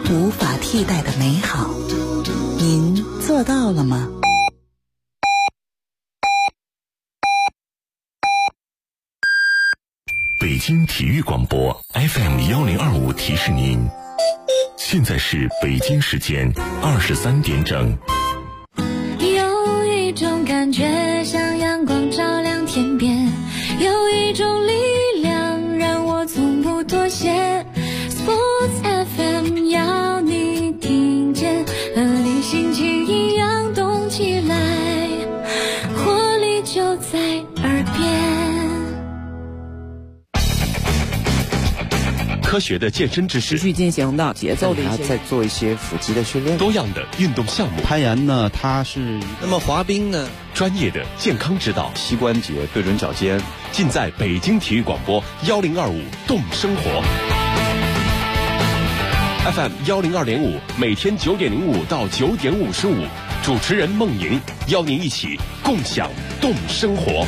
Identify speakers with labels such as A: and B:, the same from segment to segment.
A: 无法替代的美好。您做到了吗？
B: 北京体育广播 FM1025提示您，现在是北京时间23点整。
C: 有一种感觉像阳光照亮天边，有一种力量让我从不妥协。 Sports FM 要你听见，和你心情一样动起来，活力就在耳边。
D: 科学的健身知识，
E: 持续进行的节奏的
F: 还在做一些腹肌的训练。
D: 多样的运动项目，
F: 攀岩呢，它是
G: 那么滑冰呢，
D: 专业的健康指导，
F: 膝关节对准脚尖，
D: 尽在北京体育广播1025动生活 FM 102.5，每天9点05到9点55，主持人孟莹邀您一起共享动生活。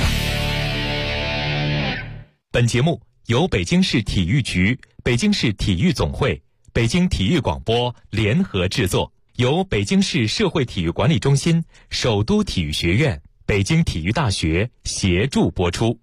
H: 本节目由北京市体育局、北京市体育总会、北京体育广播联合制作，由北京市社会体育管理中心、首都体育学院、北京体育大学协助播出。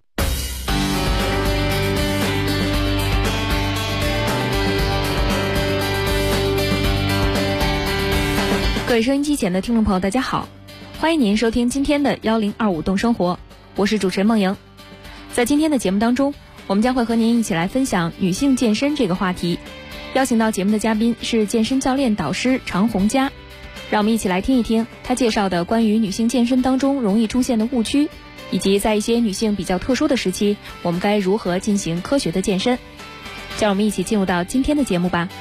I: 各位收音机前的听众朋友，大家好，欢迎您收听今天的1025动生活，我是主持人孟莹。在今天的节目当中，我们将会和您一起来分享女性健身这个话题，邀请到节目的嘉宾是健身教练导师常红佳，让我们一起来听一听她介绍的关于女性健身当中容易出现的误区，以及在一些女性比较特殊的时期，我们该如何进行科学的健身。就让我们一起进入到今天的节目吧。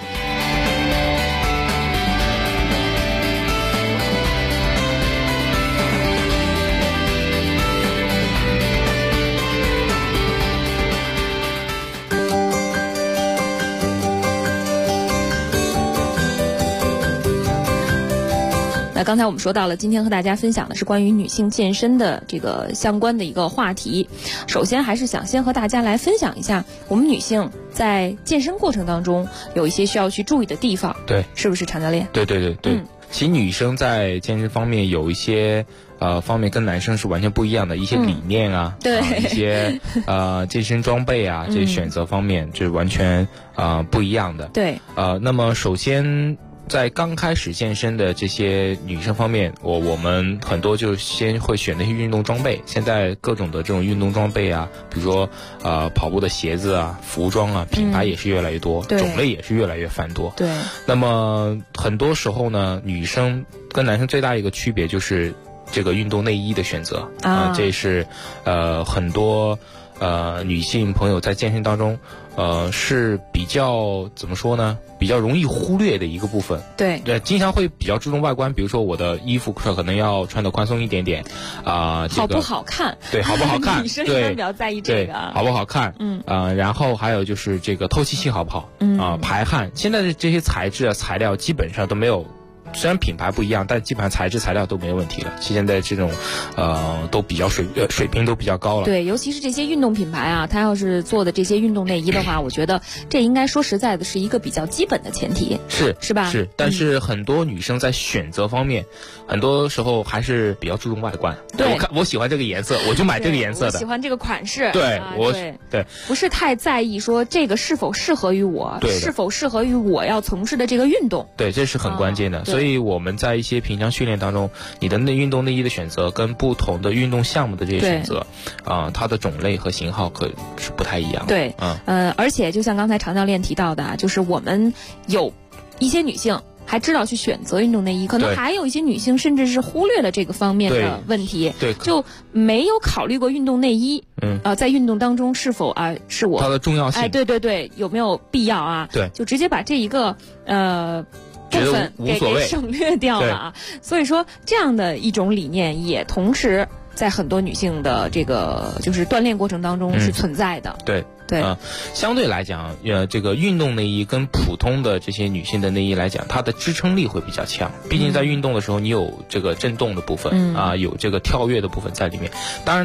I: 那刚才我们说到了，今天和大家分享的是关于女性健身的这个相关的一个话题。首先还是想先和大家来分享一下，我们女性在健身过程当中有一些需要去注意的地方。
J: 对，
I: 是不是常教练？
J: 对。其实女生在健身方面有一些方面跟男生是完全不一样的一些理念啊，
I: 对，
J: 一些健身装备啊，这些选择方面是完全不一样的。
I: 对，
J: 那么首先在刚开始健身的这些女生方面，我们很多就先会选那些运动装备。现在各种的这种运动装备啊，比如说跑步的鞋子啊、服装啊，品牌也是越来越多，种类也是越来越繁多。
I: 对。
J: 那么很多时候呢，女生跟男生最大一个区别就是这个运动内衣的选择啊，这是很多女性朋友在健身当中是比较怎么说呢？比较容易忽略的一个部分。
I: 对，
J: 经常会比较注重外观，比如说我的衣服可能要穿得宽松一点点
I: 好不好看？
J: 对，好不好看？
I: 女生一般比较在意这个，
J: 好不好看？然后还有就是这个透气性好不好？排汗。现在的这些材质啊、材料基本上都没有。虽然品牌不一样，但基本上材质材料都没问题了。现在这种都比较水平都比较高了。
I: 对，尤其是这些运动品牌啊，它要是做的这些运动内衣的话，我觉得这应该说实在的是一个比较基本的前提，是吧？
J: 是，但是很多女生在选择方面，很多时候还是比较注重外观。
I: 对，
J: 我喜欢这个颜色，我就买这个颜色的。
I: 我喜欢这个款式。
J: 对，
I: 对，不是太在意说这个是否适合于我，是否适合于我要从事的这个运动。
J: 对，这是很关键的。所以我们在一些平常训练当中，你的运动内衣的选择跟不同的运动项目的这些选择，它的种类和型号可是不太一样的。
I: 对，而且就像刚才常教练提到的，就是我们有一些女性还知道去选择运动内衣，可能还有一些女性甚至是忽略了这个方面的问题，
J: 对，
I: 就没有考虑过运动内衣，在运动当中是否是我
J: 它的重要性，
I: 对，有没有必要啊？
J: 对，
I: 就直接把这一个部分给省略掉了啊。所以说这样的一种理念也同时在很多女性的这个就是锻炼过程当中是存在的。
J: 对，相对来讲，这个运动内衣跟普通的这些女性的内衣来讲，它的支撑力会比较强。毕竟在运动的时候，你有这个震动的部分有这个跳跃的部分在里面。当然呢，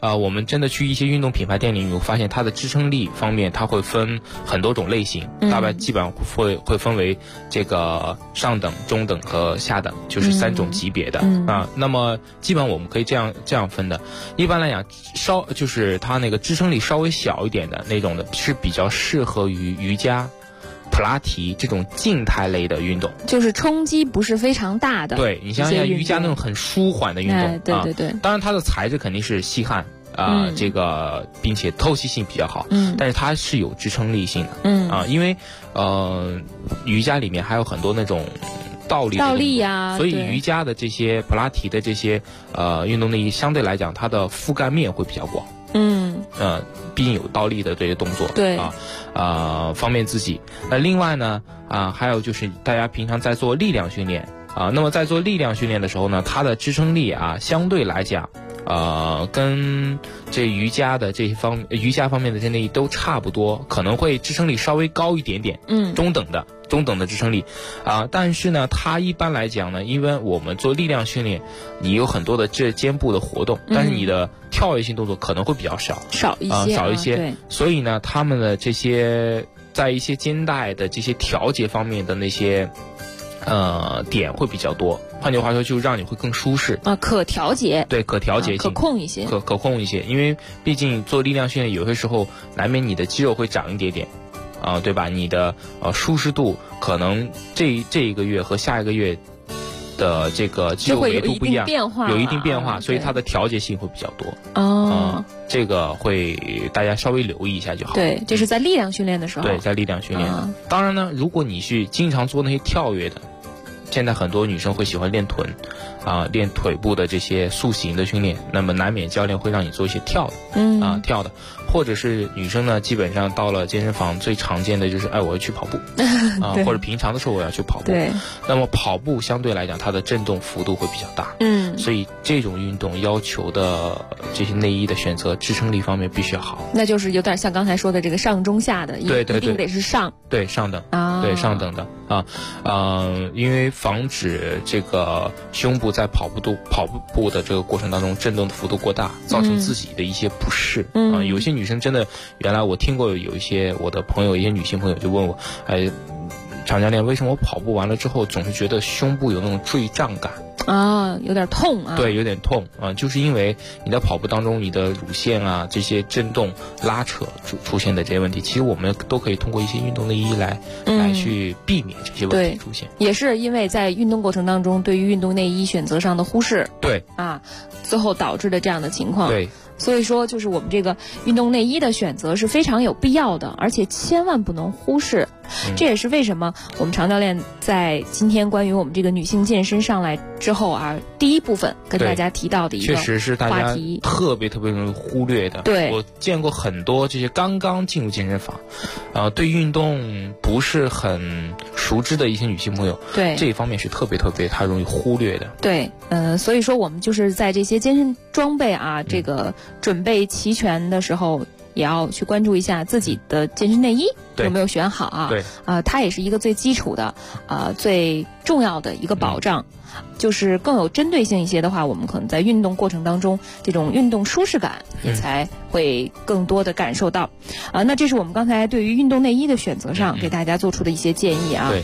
J: 我们真的去一些运动品牌店里，你会发现它的支撑力方面，它会分很多种类型，大概基本上会分为这个上等、中等和下等，就是3种级别的那么基本上我们可以这样分的。一般来讲，就是它那个支撑力稍微小一点的那种的，是比较适合于瑜伽、普拉提这种静态类的运动，
I: 就是冲击不是非常大的。
J: 对，你想想瑜伽那种很舒缓的运动，
I: 对对。
J: 当然它的材质肯定是细汗这个并且透气性比较好，但是它是有支撑力性的，因为瑜伽里面还有很多那种倒立
I: 呀，
J: 所以瑜伽的这些普拉提的这些运动内衣相对来讲它的覆盖面会比较广，毕竟有倒立的这些动作，
I: 对
J: 方便自己。那另外呢还有就是大家平常在做力量训练那么在做力量训练的时候呢，它的支撑力相对来讲跟这瑜伽方面的这内衣都差不多，可能会支撑力稍微高一点点，中等的支撑力但是呢，它一般来讲呢，因为我们做力量训练，你有很多的这肩部的活动，但是你的跳跃性动作可能会比较少一些，
I: 对，
J: 所以呢，他们的这些在一些肩带的这些调节方面的那些点会比较多，换句话说，就让你会更舒适
I: 可调节，
J: 对，可调节性，
I: 可控一些，
J: 可控一些，因为毕竟做力量训练，有些时候难免你的肌肉会长一点点对吧？你的舒适度可能这一个月和下一个月的这个肌肉维度不一样，有一定变化，所以它的调节性会比较多这个会大家稍微留意一下就好。
I: 对，这是在力量训练的时候。
J: 对，在力量训练当然呢，如果你是经常做那些跳跃的，现在很多女生会喜欢练臀练腿部的这些塑形的训练，那么难免教练会让你做一些跳的，或者是女生呢，基本上到了健身房最常见的就是我要去跑步或者平常的时候我要去跑步。
I: 对，
J: 那么跑步相对来讲它的震动幅度会比较大，所以这种运动要求的这些内衣的选择支撑力方面必须要好。
I: 那就是有点像刚才说的这个上中下的，
J: 对，
I: 一定得是上
J: 等对，上等的因为防止这个胸部在跑步的这个过程当中震动的幅度过大，造成自己的一些不适有些女生真的，原来我听过有一些我的朋友，一些女性朋友就问我，常教练，为什么我跑步完了之后总是觉得胸部有那种坠胀感
I: 有点痛
J: 对，有点痛就是因为你在跑步当中，你的乳腺这些震动拉扯出现的这些问题，其实我们都可以通过一些运动内衣来去避免这些问题出现。
I: 也是因为在运动过程当中，对于运动内衣选择上的忽视，
J: 对
I: 最后导致的这样的情况。
J: 对，
I: 所以说就是我们这个运动内衣的选择是非常有必要的，而且千万不能忽视。这也是为什么我们常教练在今天关于我们这个女性健身上来之后第一部分跟大家提到的一个话题，
J: 确实是大家特别容易忽略的。
I: 对，
J: 我见过很多这些刚刚进入健身房对运动不是很熟知的一些女性朋友，
I: 对
J: 这一方面是特别她容易忽略的。
I: 对，所以说我们就是在这些健身装备这个准备齐全的时候，也要去关注一下自己的健身内衣有没有选好
J: 对
I: 它也是一个最基础的最重要的一个保障。就是更有针对性一些的话，我们可能在运动过程当中，这种运动舒适感也才会更多的感受到那这是我们刚才对于运动内衣的选择上给大家做出的一些建议
J: 对，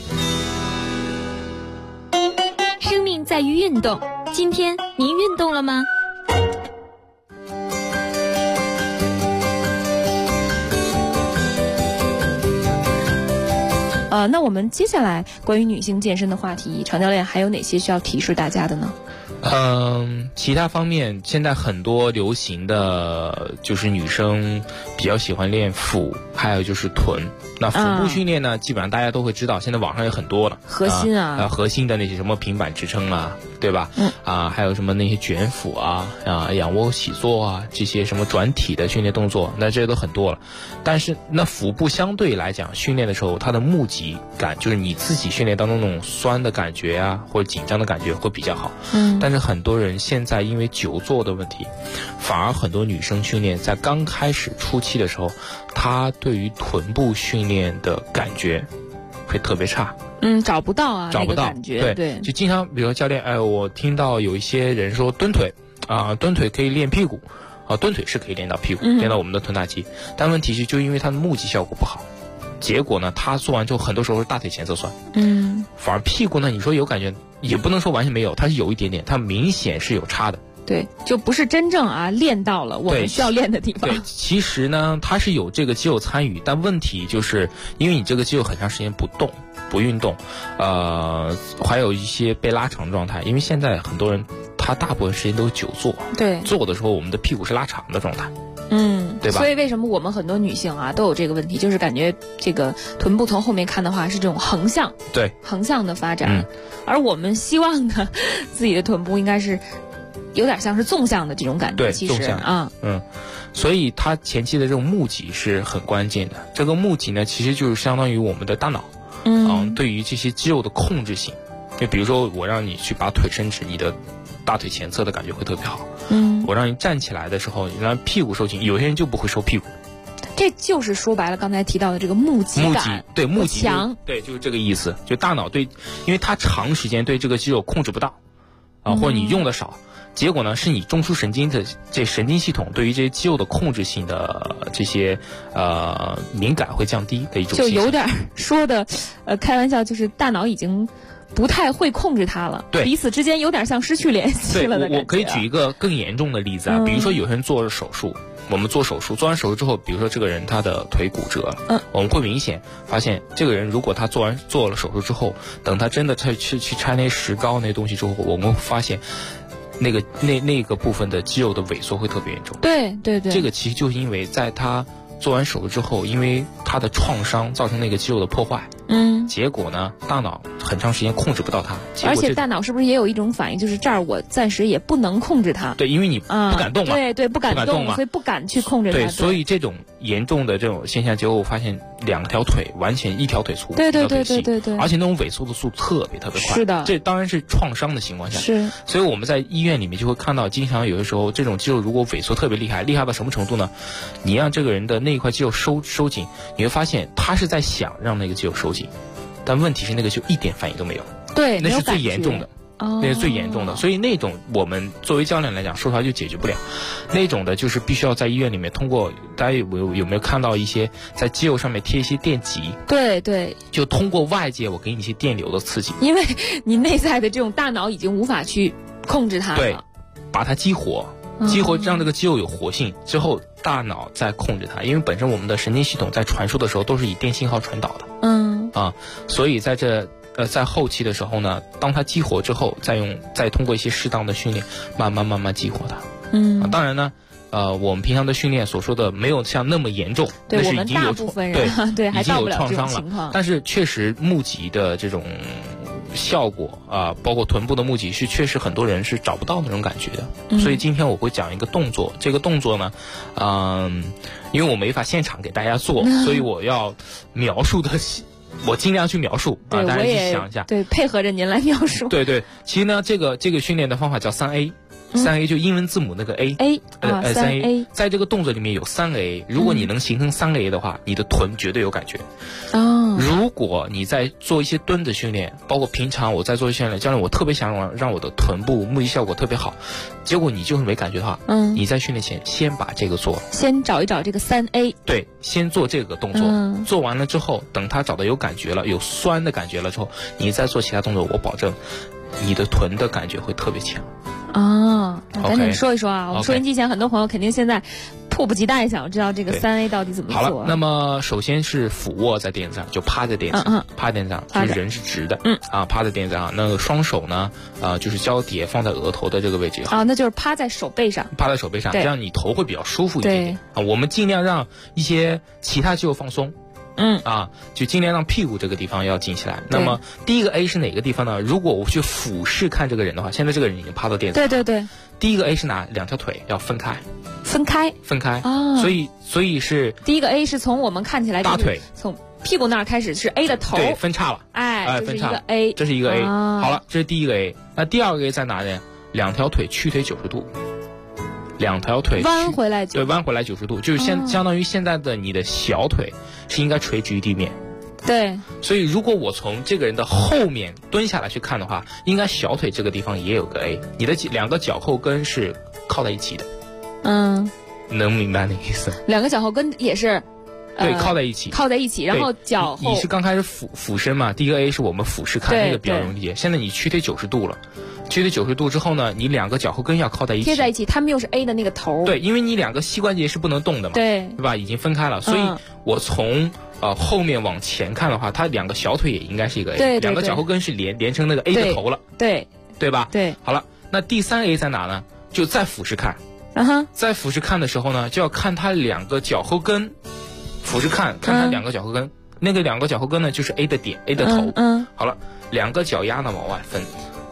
C: 生命在于运动，今天您运动了吗？
I: 那我们接下来关于女性健身的话题，常教练还有哪些需要提示大家的呢？
J: 其他方面，现在很多流行的就是女生比较喜欢练腹，还有就是臀。那腹部训练呢，基本上大家都会知道，现在网上有很多了，
I: 核心
J: 核心的那些什么平板支撑对吧？还有什么那些卷腹仰卧起坐这些什么转体的训练动作，那这些都很多了。但是那腹部相对来讲训练的时候，它的募集感，就是你自己训练当中那种酸的感觉或者紧张的感觉会比较好。但是很多人现在因为久坐的问题，反而很多女生训练在刚开始初期的时候，她对于臀部训练的感觉会特别差。
I: 找不到
J: 找不到
I: 感觉。
J: 对，就经常比如说教练我听到有一些人说蹲腿蹲腿可以练屁股蹲腿是可以练到屁股，练到我们的臀大肌，但问题是就因为它的募集效果不好，结果呢，他做完之后很多时候是大腿前侧酸，反而屁股呢，你说有感觉也不能说完全没有，它是有一点点，它明显是有差的。
I: 对，就不是真正练到了我们需要练的地方。
J: 对，其实呢，它是有这个肌肉参与，但问题就是因为你这个肌肉很长时间不动、不运动，还有一些被拉长的状态。因为现在很多人他大部分时间都是久坐，
I: 对，
J: 坐的时候我们的屁股是拉长的状态。对吧？
I: 所以为什么我们很多女性都有这个问题，就是感觉这个臀部从后面看的话是这种横向，
J: 对，
I: 横向的发展，而我们希望呢，自己的臀部应该是有点像是纵向的这种感觉，
J: 对，
I: 其实
J: 纵向所以它前期的这种募集是很关键的。这个募集呢，其实就是相当于我们的大脑，对于这些肌肉的控制性。就比如说，我让你去把腿伸直，你的大腿前侧的感觉会特别好。我让你站起来的时候，你让屁股收紧，有些人就不会收屁股。
I: 这就是说白了，刚才提到的这个募集感，
J: 对，募集
I: 强，
J: 对，就是这个意思。就大脑对，因为它长时间对这个肌肉控制不到，或者你用的少。结果呢，是你中枢神经的这神经系统对于这些肌肉的控制性的这些敏感会降低的一种现象。
I: 就有点说的开玩笑，就是大脑已经不太会控制它了，
J: 对，
I: 彼此之间有点像失去联系了的感觉。
J: 我可以举一个更严重的例子比如说有些人做了手术，我们做手术，做完手术之后，比如说这个人他的腿骨折了，我们会明显发现这个人如果他做了手术之后，等他真的去拆那石膏那东西之后，我们会发现那个部分的肌肉的萎缩会特别严重。
I: 对，
J: 这个其实就是因为在他做完手术之后，因为他的创伤造成那个肌肉的破坏，结果呢，大脑很长时间控制不到它，
I: 而且大脑是不是也有一种反应，就是这儿我暂时也不能控制它？
J: 对，因为你不敢动嘛，
I: 对，不敢动嘛，所以不敢去控制它。
J: 对，所以这种严重的这种现象，结果我发现两条腿完全一条腿粗，
I: 对，
J: 而且那种萎缩的速度特别快。
I: 是的，
J: 这当然是创伤的情况下。
I: 是，
J: 所以我们在医院里面就会看到，经常有的时候这种肌肉如果萎缩特别厉害到什么程度呢？你让这个人的那一块肌肉收紧，你会发现他是在想让那个肌肉收紧，但问题是那个就一点反应都没有。
I: 对，
J: 那是最严重的。那是最严重的，所以那种我们作为教练来讲，说出来就解决不了。那种的就是必须要在医院里面通过，大家有没有看到一些在肌肉上面贴一些电极？
I: 对，
J: 就通过外界我给你一些电流的刺激，
I: 因为你内在的这种大脑已经无法去控制它了，
J: 对，把它激活让这个肌肉有活性之后，大脑再控制它。因为本身我们的神经系统在传输的时候都是以电信号传导的，所以在后期的时候呢，当它激活之后，再通过一些适当的训练，慢慢激活它。当然呢，我们平常的训练所说的没有像那么严重，
I: 对，
J: 那是已经有
I: 我们大部分人对
J: 已经有创伤了。但是确实募集的这种效果包括臀部的募集是确实很多人是找不到那种感觉的。所以今天我会讲一个动作，这个动作呢，因为我没法现场给大家做，所以我要描述的。我尽量去描述大家去想一下，
I: 对，配合着您来描述。
J: 对，其实呢，这个训练的方法叫3A，3A 就英文字母那个 A，3A，在这个动作里面有3A，如果你能形成3A 的话，你的臀绝对有感觉。如果你在做一些蹲的训练，包括平常我在做训练，教练我特别想让我的臀部募集效果特别好，结果你就是没感觉的话，你在训练前先把这个做了，
I: 先找一找这个3A，
J: 对，先做这个动作，做完了之后，等他找到有感觉了，有酸的感觉了之后，你再做其他动作，我保证你的臀的感觉会特别强。
I: 赶紧说一说我们收音机前很多朋友肯定现在迫不及待想知道这个3A 到底怎么做。
J: 好了，那么首先是俯卧在垫子上，就趴在垫子上，趴在垫子上，就是人是直的，趴在垫子上。那个双手呢，就是交叠放在额头的这个位置也好。
I: 那就是趴在手背上，
J: 这样你头会比较舒服一点点。我们尽量让一些其他肌肉放松。就尽量让屁股这个地方要紧起来。那么第一个 A 是哪个地方呢？如果我去俯视看这个人的话，现在这个人已经趴到垫子上。
I: 对。
J: 第一个 A 是哪？两条腿要分开。所以是
I: 第一个 A 是从我们看起来
J: 大腿
I: 从屁股那儿开始是 A 的头，
J: 对，分叉了。
I: 分叉了。A，
J: 这是一个 A。好了，这是第一个 A。那第二个 A 在哪呢？两条腿屈腿90度。两条腿
I: 弯回来
J: 90度，就是相当于现在的你的小腿是应该垂直于地面。
I: 对，
J: 所以如果我从这个人的后面蹲下来去看的话，应该小腿这个地方也有个 A， 你的两个脚后跟是靠在一起的。 能明白那个意思？
I: 两个脚后跟也是。
J: 对，靠在一起，
I: 然后脚后。
J: 你是刚开始俯身嘛？第一个 A 是我们俯视看，那个比较容易理解。现在你屈腿90度了，屈腿90度之后呢，你两个脚后跟要靠在一起，
I: 贴在一起，他们又是 A 的那个头。
J: 对，因为你两个膝关节是不能动的嘛，对吧？已经分开了，所以我从后面往前看的话，它两个小腿也应该是一个 A，
I: 对，
J: 两个脚后跟是连成那个 A 的头了，对吧？对，好了，那第3 A 在哪呢？就再俯视看，在俯视看的时候呢，就要看它两个脚后跟。俯视看它两个脚后跟，那个两个脚后跟呢就是 A 的点 A 的头。好了，两个脚丫呢往外分。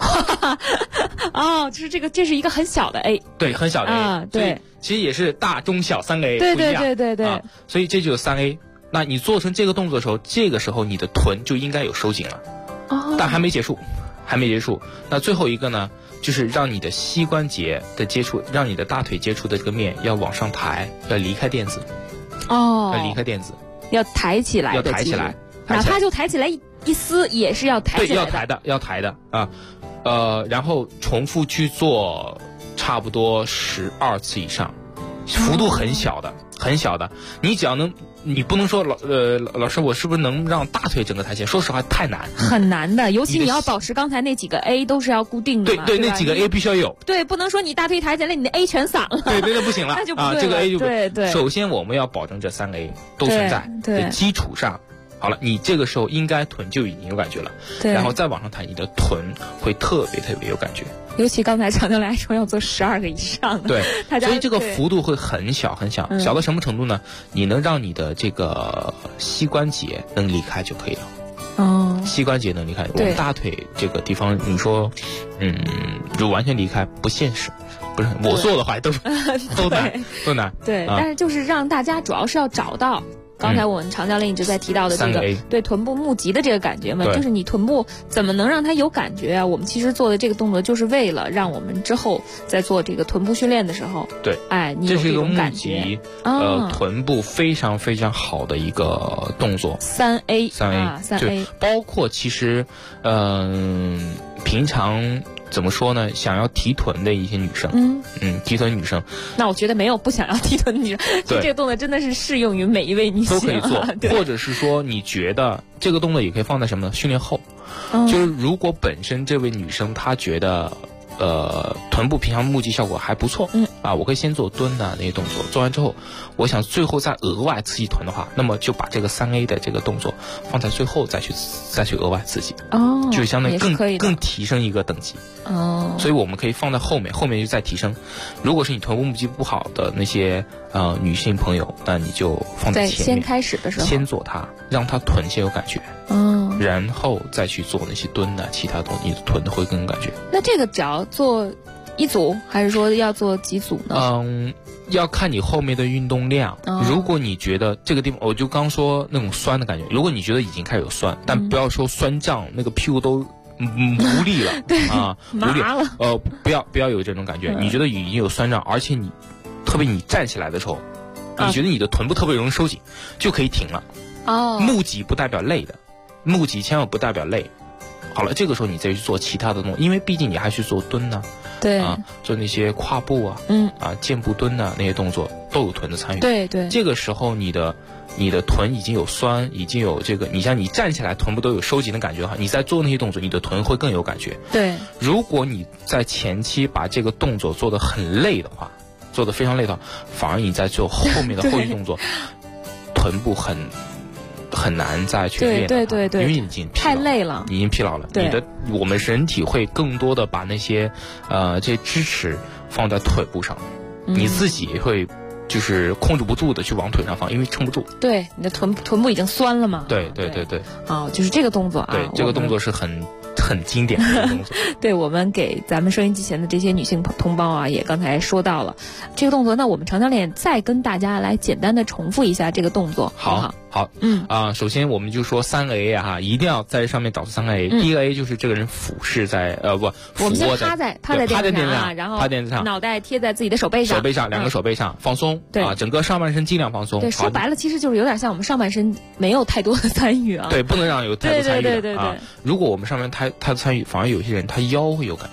I: 就是这是一个很小的 A。对，
J: 很小的 A。对，其实也是大中小3个 A 不一样。对。所以这就是3 A。那你做成这个动作的时候，这个时候你的臀就应该有收紧了。但还没结束。那最后一个呢，就是让你的膝关节的接触，让你的大腿接触的这个面要往上抬，要离开垫子。要离开垫子，
I: 要抬起来，哪怕就抬起来一丝，也是要抬起来的。
J: 对，要抬的啊，然后重复去做差不多12次以上，幅度很小的。你只要能，你不能说老师，我是不是能让大腿整个抬起来？说实话，太难，
I: 很难的。尤其你要保持刚才那几个 A 都是要固定的嘛。
J: 对，那几个 A 必须要有。
I: 对，不能说你大腿抬起来，你的 A 全散了。
J: 对，那不行了。
I: 那就不对了。
J: 这个 A 就
I: 对。
J: 首先我们要保证这3个 A 都存在的基础上。好了，你这个时候应该臀就已经有感觉了，然后再往上抬，你的臀会特别有感觉。
I: 尤其刚才强调来说要做12个以上的，
J: 对，所以这个幅度会很小，小到什么程度呢？你能让你的这个膝关节能离开就可以了。膝关节能离开，我们大腿这个地方，你说，就完全离开不现实。不是我做的话都难。
I: 对，但是就是让大家主要是要找到。刚才我们常教练一直在提到的这个对臀部募集的这个感觉嘛，就是你臀部怎么能让它有感觉啊？我们其实做的这个动作就是为了让我们之后在做这个臀部训练的时候，你有这种感觉。这是一个
J: 募集臀部非常好的一个动作。
I: 3 A，
J: 就包括其实平常。怎么说呢？想要提臀的一些女生，提臀女生，
I: 那我觉得没有不想要提臀的女生，这个动作真的是适用于每一位女性，
J: 都可以做。或者是说，你觉得这个动作也可以放在什么呢？训练后，就是如果本身这位女生她觉得臀部平常募集效果还不错，我可以先做蹲那些动作，做完之后，我想最后再额外刺激臀的话，那么就把这个3 A 的这个动作放在最后再去额外刺激，就相当于更提升一个等级。所以我们可以放在后面就再提升。如果是你臀部募集不好的那些女性朋友，那你就放在前面，
I: 先开始的时候
J: 先做它，让它臀先有感觉，然后再去做那些蹲的其他东西，你的臀会更有感觉。
I: 那这个只要做1组，还是说要做几组呢？
J: 要看你后面的运动量。如果你觉得这个地方，我就刚说那种酸的感觉，如果你觉得已经开始有酸，但不要说酸胀，那个屁股都无力了，无力了。不要有这种感觉。你觉得已经有酸胀，而且特别你站起来的时候，你觉得你的臀部特别容易收紧，就可以停了。募集不代表累的，募集千万不代表累。好了，这个时候你再去做其他的动作，因为毕竟你还去做蹲呢，做那些跨步箭步蹲那些动作都有臀的参与。对，这个时候你的臀已经有酸，已经有这个，你像你站起来臀部都有收紧的感觉的话，你在做那些动作，你的臀会更有感觉。对，如果你在前期把这个动作做得很累的话，做得非常累的话，反而你在做后面的后续动作，臀部很难再去练，对，因为已经
I: 太累了，
J: 已经疲劳了。我们人体会更多的把那些这支持放在腿部上，你自己会就是控制不住的去往腿上放，因为撑不住。对，你的臀部已经酸了嘛。对。
I: 就是这个动作啊。
J: 对，这个动作是很经典的动作。
I: 对，我们给咱们收音机前的这些女性同胞啊，也刚才说到了这个动作。那我们常教练再跟大家来简单的重复一下这个动作，好不好？
J: 好，首先我们就说3个 A 一定要在上面找出3个 A。第一个 A 就是这个人俯视在
I: 我们先趴在垫子上，然后
J: 趴垫子上，
I: 脑袋贴在自己的手背上，
J: 两个手背上放松，整个上半身尽量放松。
I: 对，说白了其实就是有点像我们上半身没有太多的参与啊。
J: 对，不能让有太多参与。
I: 对。
J: 如果我们上面太多参与，反而有些人他腰会有感觉。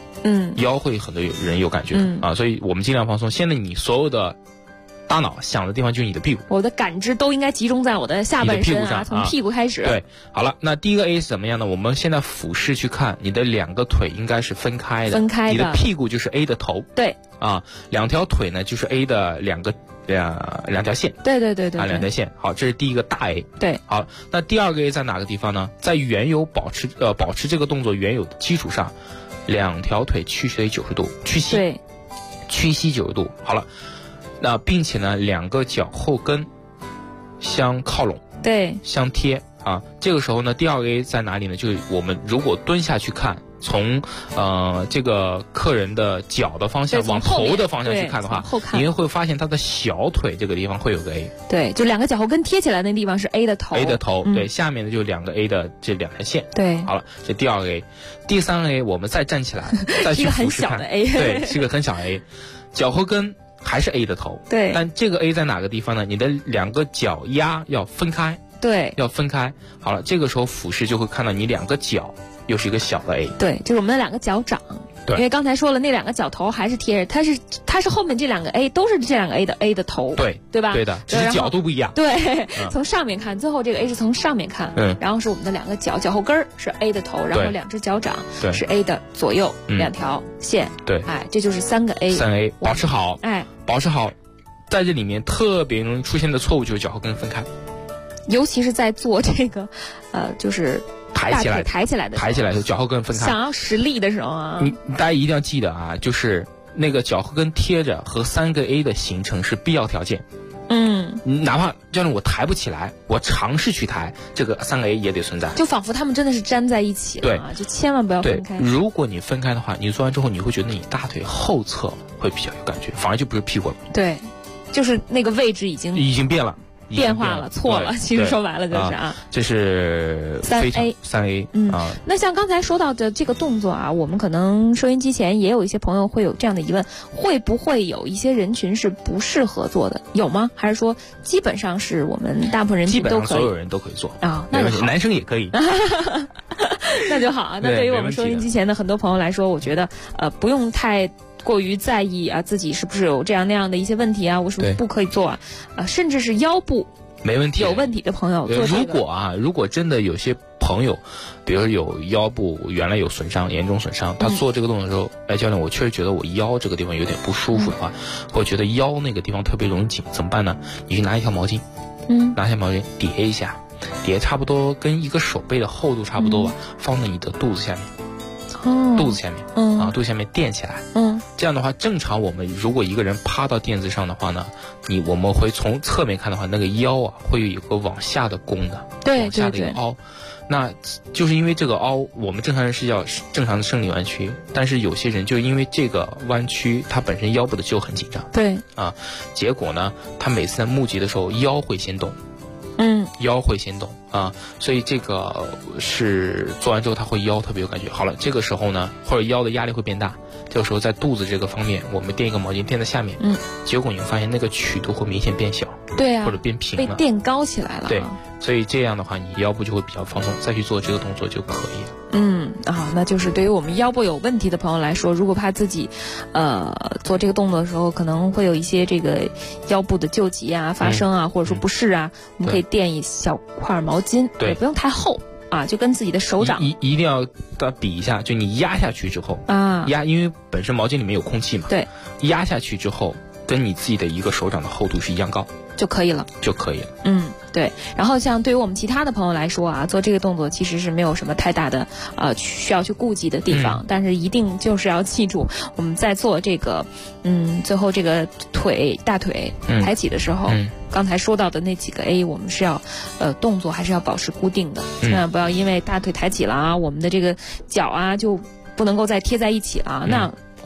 J: 腰会很多人有感觉啊，所以我们尽量放松。现在你所有的大脑想的地方就是你的屁股，
I: 我的感知都应该集中在我的下半身啊，从屁股开始。
J: 对，好了，那第一个 A 是怎么样呢？我们现在俯视去看，你的2个腿应该是分开的，你的屁股就是 A 的头，
I: 对，
J: 啊，2条腿呢就是 A 的两条线，
I: 对啊
J: ，2条线。好，这是第一个大 A。
I: 对，
J: 好，那第2个 A 在哪个地方呢？在原有保持这个动作原有的基础上，2条腿屈斜90度，屈膝，
I: 对，
J: 屈膝90度。好了。那并且呢，2个脚后跟相靠拢，
I: 对，
J: 相贴啊。这个时候呢，第2个 A 在哪里呢？就是我们如果蹲下去看，从这个客人的脚的方向往头的方向去看的话，你会发现他的小腿这个地方会有个 A。
I: 对，就2个脚后跟贴起来那地方是 A 的头。
J: A 的头，对，下面呢就2个 A 的这2条线。
I: 对，
J: 好了，这第2个 A， 第3个 A 我们再站起来，再去俯视看，
I: 是一个很小的 A，
J: 对，是个很小的 A， 脚后跟。还是 A 的头，
I: 对，
J: 但这个 A 在哪个地方呢？你的2个脚丫要分开，
I: 对，
J: 要分开。好了，这个时候俯视就会看到你2个脚又是一个小的 A，
I: 对，就是我们的2个脚掌。
J: 对，
I: 因为刚才说了，那2个脚头还是贴着，它是后面这2个 A 都是这2个 A 的头，对吧？
J: 对的，只是角度不一样。
I: 对，从上面看，最后这个 A 是从上面看，然后是我们的2个脚后跟是 A 的头，然后2只脚掌是 A 的左右2条线，
J: 对，
I: 哎，这就是3个 A，
J: 3 A， 保持好，
I: 哎，
J: 保持好。在这里面特别容易出现的错误就是脚后跟分开，
I: 尤其是在做这个，就是
J: 抬起来的时候，脚后跟分开。
I: 想要实力的时候啊，
J: 大家一定要记得啊，就是那个脚后跟贴着和3个 A 的形成是必要条件。哪怕教练我抬不起来，我尝试去抬，这个3个 A 也得存在。
I: 就仿佛他们真的是粘在一起了啊，就千万不要分开。
J: 如果你分开的话，你做完之后你会觉得你大腿后侧会比较有感觉，反而就不是屁股了。
I: 对。就是那个位置已经
J: 变了，
I: 变化了，错了。其实说白了就是啊，
J: 这是3 A，
I: 那像刚才说到的这个动作啊，我们可能收音机前也有一些朋友会有这样的疑问：会不会有一些人群是不适合做的？有吗？还是说基本上是我们大部分人群都可以？
J: 基本上所有人都可以做
I: 啊，那就好，
J: 男生也可以。
I: 那就好啊。那对于我们收音机前的很多朋友来说，我觉得不用太过于在意啊，自己是不是有这样那样的一些问题啊，我是不是不可以做啊？甚至是腰部
J: 没问题
I: 有问题的朋友做这
J: 个。如果真的有些朋友，比如有腰部原来有损伤，严重损伤，他做这个动作的时候，教练，我确实觉得我腰这个地方有点不舒服的话，或觉得腰那个地方特别容易紧，怎么办呢？你去拿一条毛巾，拿一条毛巾叠一下，叠差不多跟一个手背的厚度差不多吧，放在你的肚子下面。肚子下面，肚子下面垫起来，这样的话，正常我们如果一个人趴到垫子上的话呢，我们会从侧面看的话，那个腰啊会有一个往下的弓的，
I: 对，
J: 往下的一个凹，那就是因为这个凹，我们正常人是要正常的生理弯曲，但是有些人就因为这个弯曲，他本身腰部的肌肉很紧张，
I: 对，
J: 结果呢，他每次在募集的时候腰会先动。腰会先动啊，所以这个是做完之后他会腰特别有感觉。好了，这个时候呢，或者腰的压力会变大，这个时候在肚子这个方面，我们垫一个毛巾垫在下面，结果你会发现那个曲度会明显变小，
I: 对啊，
J: 或者变平了，
I: 被垫高起来了。
J: 对，所以这样的话，你腰部就会比较放松，再去做这个动作就可以了。
I: 那就是对于我们腰部有问题的朋友来说，如果怕自己，做这个动作的时候可能会有一些这个腰部的旧疾啊发生啊，或者说不适啊，我们可以垫一小块毛巾，
J: 对，
I: 不用太厚啊，就跟自己的手掌
J: 一定要比一下，就你压下去之后因为本身毛巾里面有空气嘛，
I: 对，
J: 压下去之后跟你自己的一个手掌的厚度是一样高
I: 就可以了。
J: 对。
I: 然后像对于我们其他的朋友来说啊，做这个动作其实是没有什么太大的需要去顾忌的地方，但是一定就是要记住，我们在做这个最后这个大腿抬起的时候，刚才说到的那几个 A， 我们是要动作还是要保持固定的，千万不要因为大腿抬起了啊，我们的这个脚啊就不能够再贴在一起了，那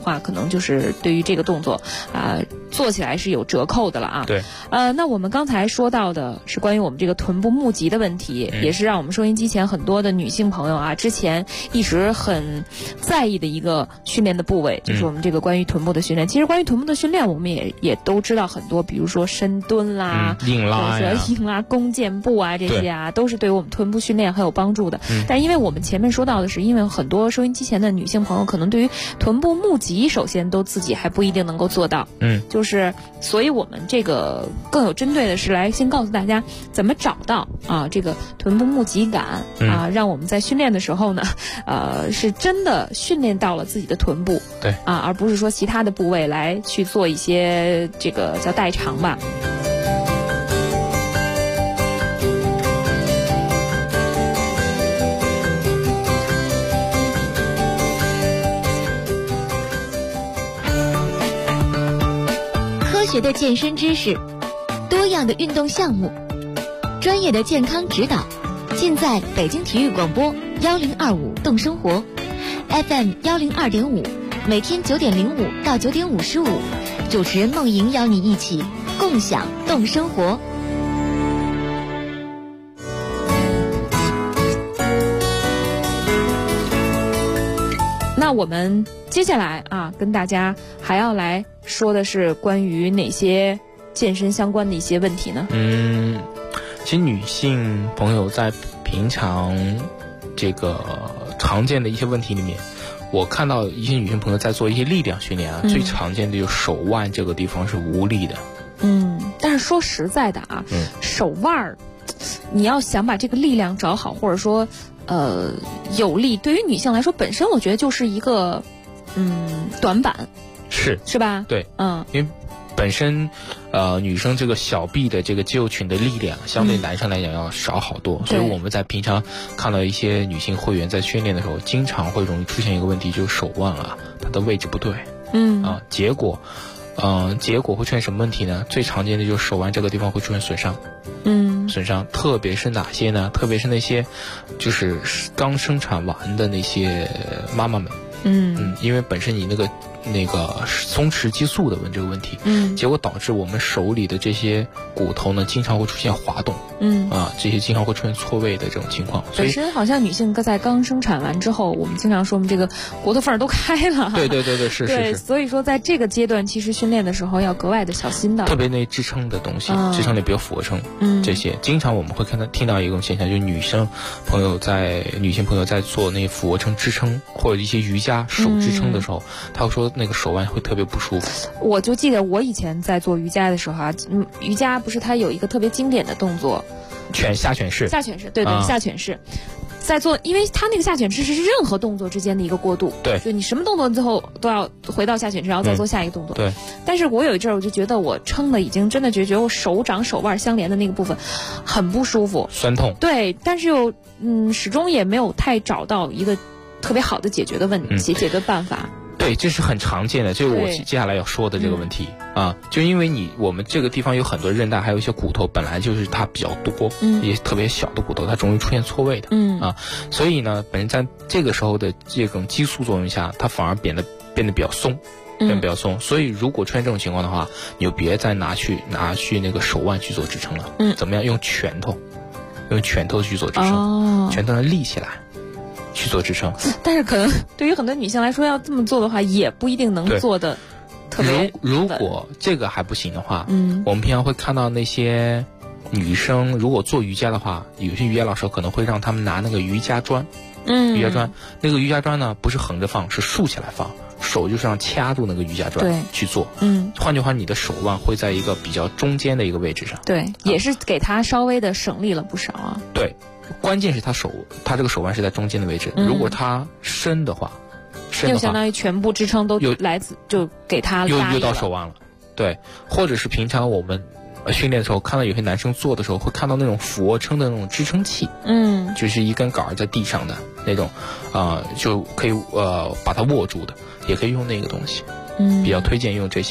I: 话，可能就是对于这个动作做起来是有折扣的了啊。
J: 对。
I: 那我们刚才说到的是关于我们这个臀部募集的问题，也是让我们收音机前很多的女性朋友之前一直很在意的一个训练的部位，就是我们这个关于臀部的训练。其实关于臀部的训练，我们也都知道很多，比如说深蹲啦、
J: 硬拉呀、
I: 硬拉、弓箭步这些都是对于我们臀部训练很有帮助的。但因为我们前面说到的是，因为很多收音机前的女性朋友可能对于臀部募集，首先都自己还不一定能够做到。就是所以我们这个更有针对的是来先告诉大家怎么找到这个臀部募集感让我们在训练的时候呢，是真的训练到了自己的臀部，
J: 对
I: 而不是说其他的部位来去做一些这个叫代偿吧。
C: 科学的健身知识，多样的运动项目，专业的健康指导，尽在北京体育广播1025动生活 FM 102.5，每天9点05到9点55，主持人梦莹邀你一起共享动生活。
I: 那我们接下来跟大家还要来说的是关于哪些健身相关的一些问题呢？
J: 其实女性朋友在平常这个常见的一些问题里面，我看到一些女性朋友在做一些力量训练最常见的就是手腕这个地方是无力的。
I: 但是说实在的手腕你要想把这个力量找好，或者说有力，对于女性来说本身我觉得就是一个短板，是吧？
J: 对，因为本身女生这个小臂的这个肌肉群的力量相对男生来讲要少好多，所以我们在平常看到一些女性会员在训练的时候，经常会容易出现一个问题，就是手腕它的位置不对，结果会出现什么问题呢？最常见的就是手腕这个地方会出现损伤。损伤特别是哪些呢？特别是那些就是刚生产完的那些妈妈们，因为本身你那个松弛激素的这个问题，结果导致我们手里的这些骨头呢，经常会出现滑动，这些经常会出现错位的这种情况。
I: 本身好像女性在刚生产完之后，我们经常说我们这个骨头缝都开了。
J: 对，是。
I: 所以说在这个阶段，其实训练的时候要格外的小心的。
J: 特别那支撑的东西，支撑的比如俯卧撑，这些经常我们会听到一种现象，就是女性朋友在做那俯卧撑支撑或者一些瑜伽手支撑的时候，她会说那个手腕会特别不舒服。
I: 我就记得我以前在做瑜伽的时候瑜伽不是它有一个特别经典的动作，
J: 下犬式，
I: 对，下犬式。在做，因为它那个下犬式是任何动作之间的一个过渡，
J: 对，
I: 就你什么动作最后都要回到下犬式，然后再做下一个动作，
J: 对。
I: 但是我有一阵儿我就觉得我撑的已经真的觉得我手掌手腕相连的那个部分很不舒服，
J: 酸痛，
I: 对，但是又始终也没有太找到一个特别好的解决的解决办法。
J: 对，这是很常见的，就是我接下来要说的这个问题就因为我们这个地方有很多韧带，还有一些骨头本来就是它比较多，也特别小的骨头，它容易出现错位的，所以呢，本身在这个时候的这种激素作用下，它反而变得比较松，所以如果出现这种情况的话，你就别再拿去那个手腕去做支撑了，怎么样？用拳头去做支撑，拳头能立起来。去做支撑，
I: 但是可能对于很多女性来说，要这么做的话，也不一定能做的特别。
J: 如果这个还不行的话，我们平常会看到那些女生，如果做瑜伽的话，有些瑜伽老师可能会让他们拿那个瑜伽砖，瑜伽砖，那个瑜伽砖呢不是横着放，是竖起来放，手就是让掐住那个瑜伽砖去做。换句话，你的手腕会在一个比较中间的一个位置上。
I: 对，也是给它稍微的省力了不少
J: 对。关键是它这个手腕是在中间的位置，如果它伸的话，
I: 又相当于全部支撑都就给它
J: 又到手腕了。对，或者是平常我们训练的时候看到有些男生做的时候，会看到那种俯卧撑的那种支撑器，就是一根杆在地上的那种，就可以把它握住的，也可以用那个东西，比较推荐用这些。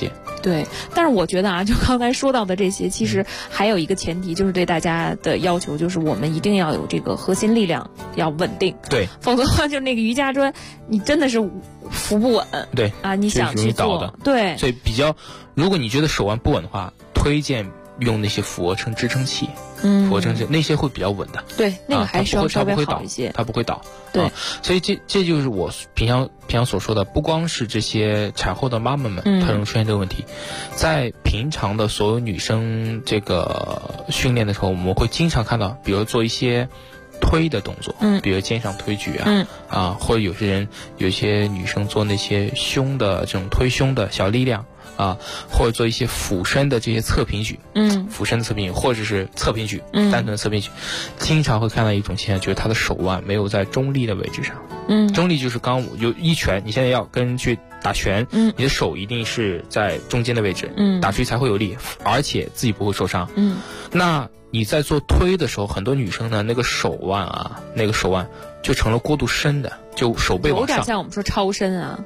I: 对，但是我觉得啊，就刚才说到的这些，其实还有一个前提，就是对大家的要求，就是我们一定要有这个核心力量要稳定，
J: 对，
I: 否则的话，就那个瑜伽砖，你真的是扶不稳，
J: 对
I: 啊，你想去做的，对，
J: 所以如果你觉得手腕不稳的话，推荐用那些俯卧撑支撑器，俯卧撑那些会比较稳的，
I: 对，那个还是要稍微好一些，
J: 它不会倒，
I: 对，
J: 所以这就是我平常所说的，不光是这些产后的妈妈们，她容易出现这个问题，在平常的所有女生这个训练的时候，我们会经常看到，比如做一些推的动作，比如肩上推举啊，或者有些女生做那些胸的这种推胸的小力量啊，或者做一些俯身的这些侧平举，俯身的侧平举，或者是侧平举，单纯的侧平举，经常会看到一种现象，就是她的手腕没有在中立的位置上。中立就是刚有一拳，你现在要跟人去打拳，你的手一定是在中间的位置，打出去才会有力，而且自己不会受伤。那你在做推的时候，很多女生呢，那个手腕就成了过度伸的，就手背往上，
I: 有点像我们说超伸啊。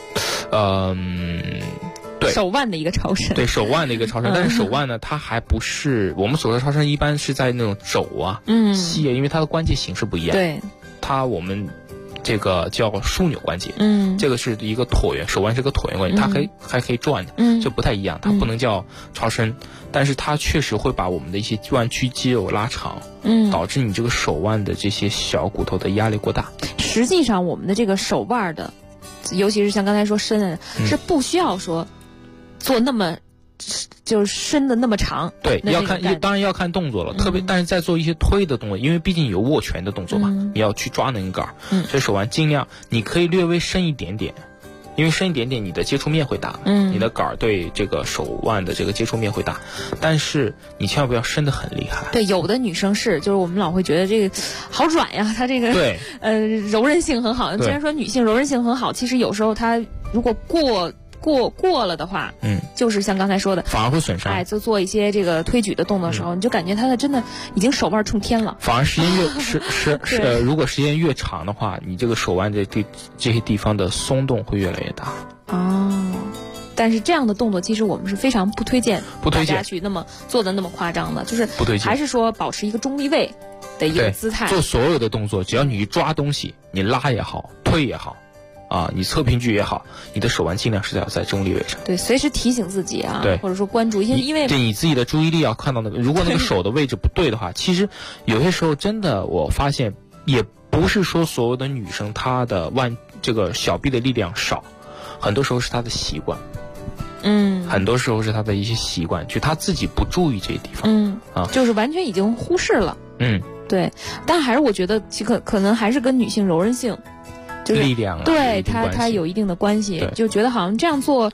J: 对，
I: 手腕的一个超伸，
J: 对，手腕的一个超伸，但是手腕呢，它还不是我们所说的超伸，一般是在那种肘啊、膝啊，因为它的关节形式不一样。
I: 对，
J: 我们这个叫枢纽关节，这个是一个椭圆，手腕是个椭圆关节，它还可以转的，就不太一样，它不能叫超伸，但是它确实会把我们的一些弯曲肌肉拉长，导致你这个手腕的这些小骨头的压力过大。
I: 实际上，我们的这个手腕的，尤其是像刚才说伸的，是不需要说做那么就是伸的那么长。
J: 对，当然要看动作了，特别但是在做一些推的动作，因为毕竟有握拳的动作嘛，你要去抓那个杆儿，所以手腕尽量你可以略微伸一点点，因为伸一点点你的接触面会大，你的杆儿对这个手腕的这个接触面会大，但是你千万不要伸得很厉害。
I: 对，有的女生就是我们老会觉得这个好软呀，她这个
J: 对
I: 柔韧性很好。既然说女性柔韧性很好，其实有时候她如果过了的话，就是像刚才说的，
J: 反而会损伤。
I: 就做一些这个推举的动作的时候，你就感觉她的真的已经手腕冲天了。
J: 反而时间如果时间越长的话，你这个手腕这些地方的松动会越来越大。
I: 但是这样的动作，其实我们是非常不推荐大家去那么做的那么夸张的，就是
J: 不推荐，
I: 还是说保持一个中立位的一个姿态。
J: 做所有的动作，只要你抓东西，你拉也好，推也好。你侧平举也好，你的手腕尽量是要在中立位上。对，
I: 随时提醒自己啊，
J: 对，
I: 或者说关注一些，因为
J: 对你自己的注意力要看到那个。如果那个手的位置不对的话，其实有些时候真的我发现，也不是说所有的女生她的这个小臂的力量少，很多时候是她的习惯。很多时候是她的一些习惯，就她自己不注意这些地方。
I: 就是完全已经忽视了。对，但还是我觉得可能还是跟女性柔韧性。就是
J: 力量
I: 对它有一定的关系，就觉得好像这样做，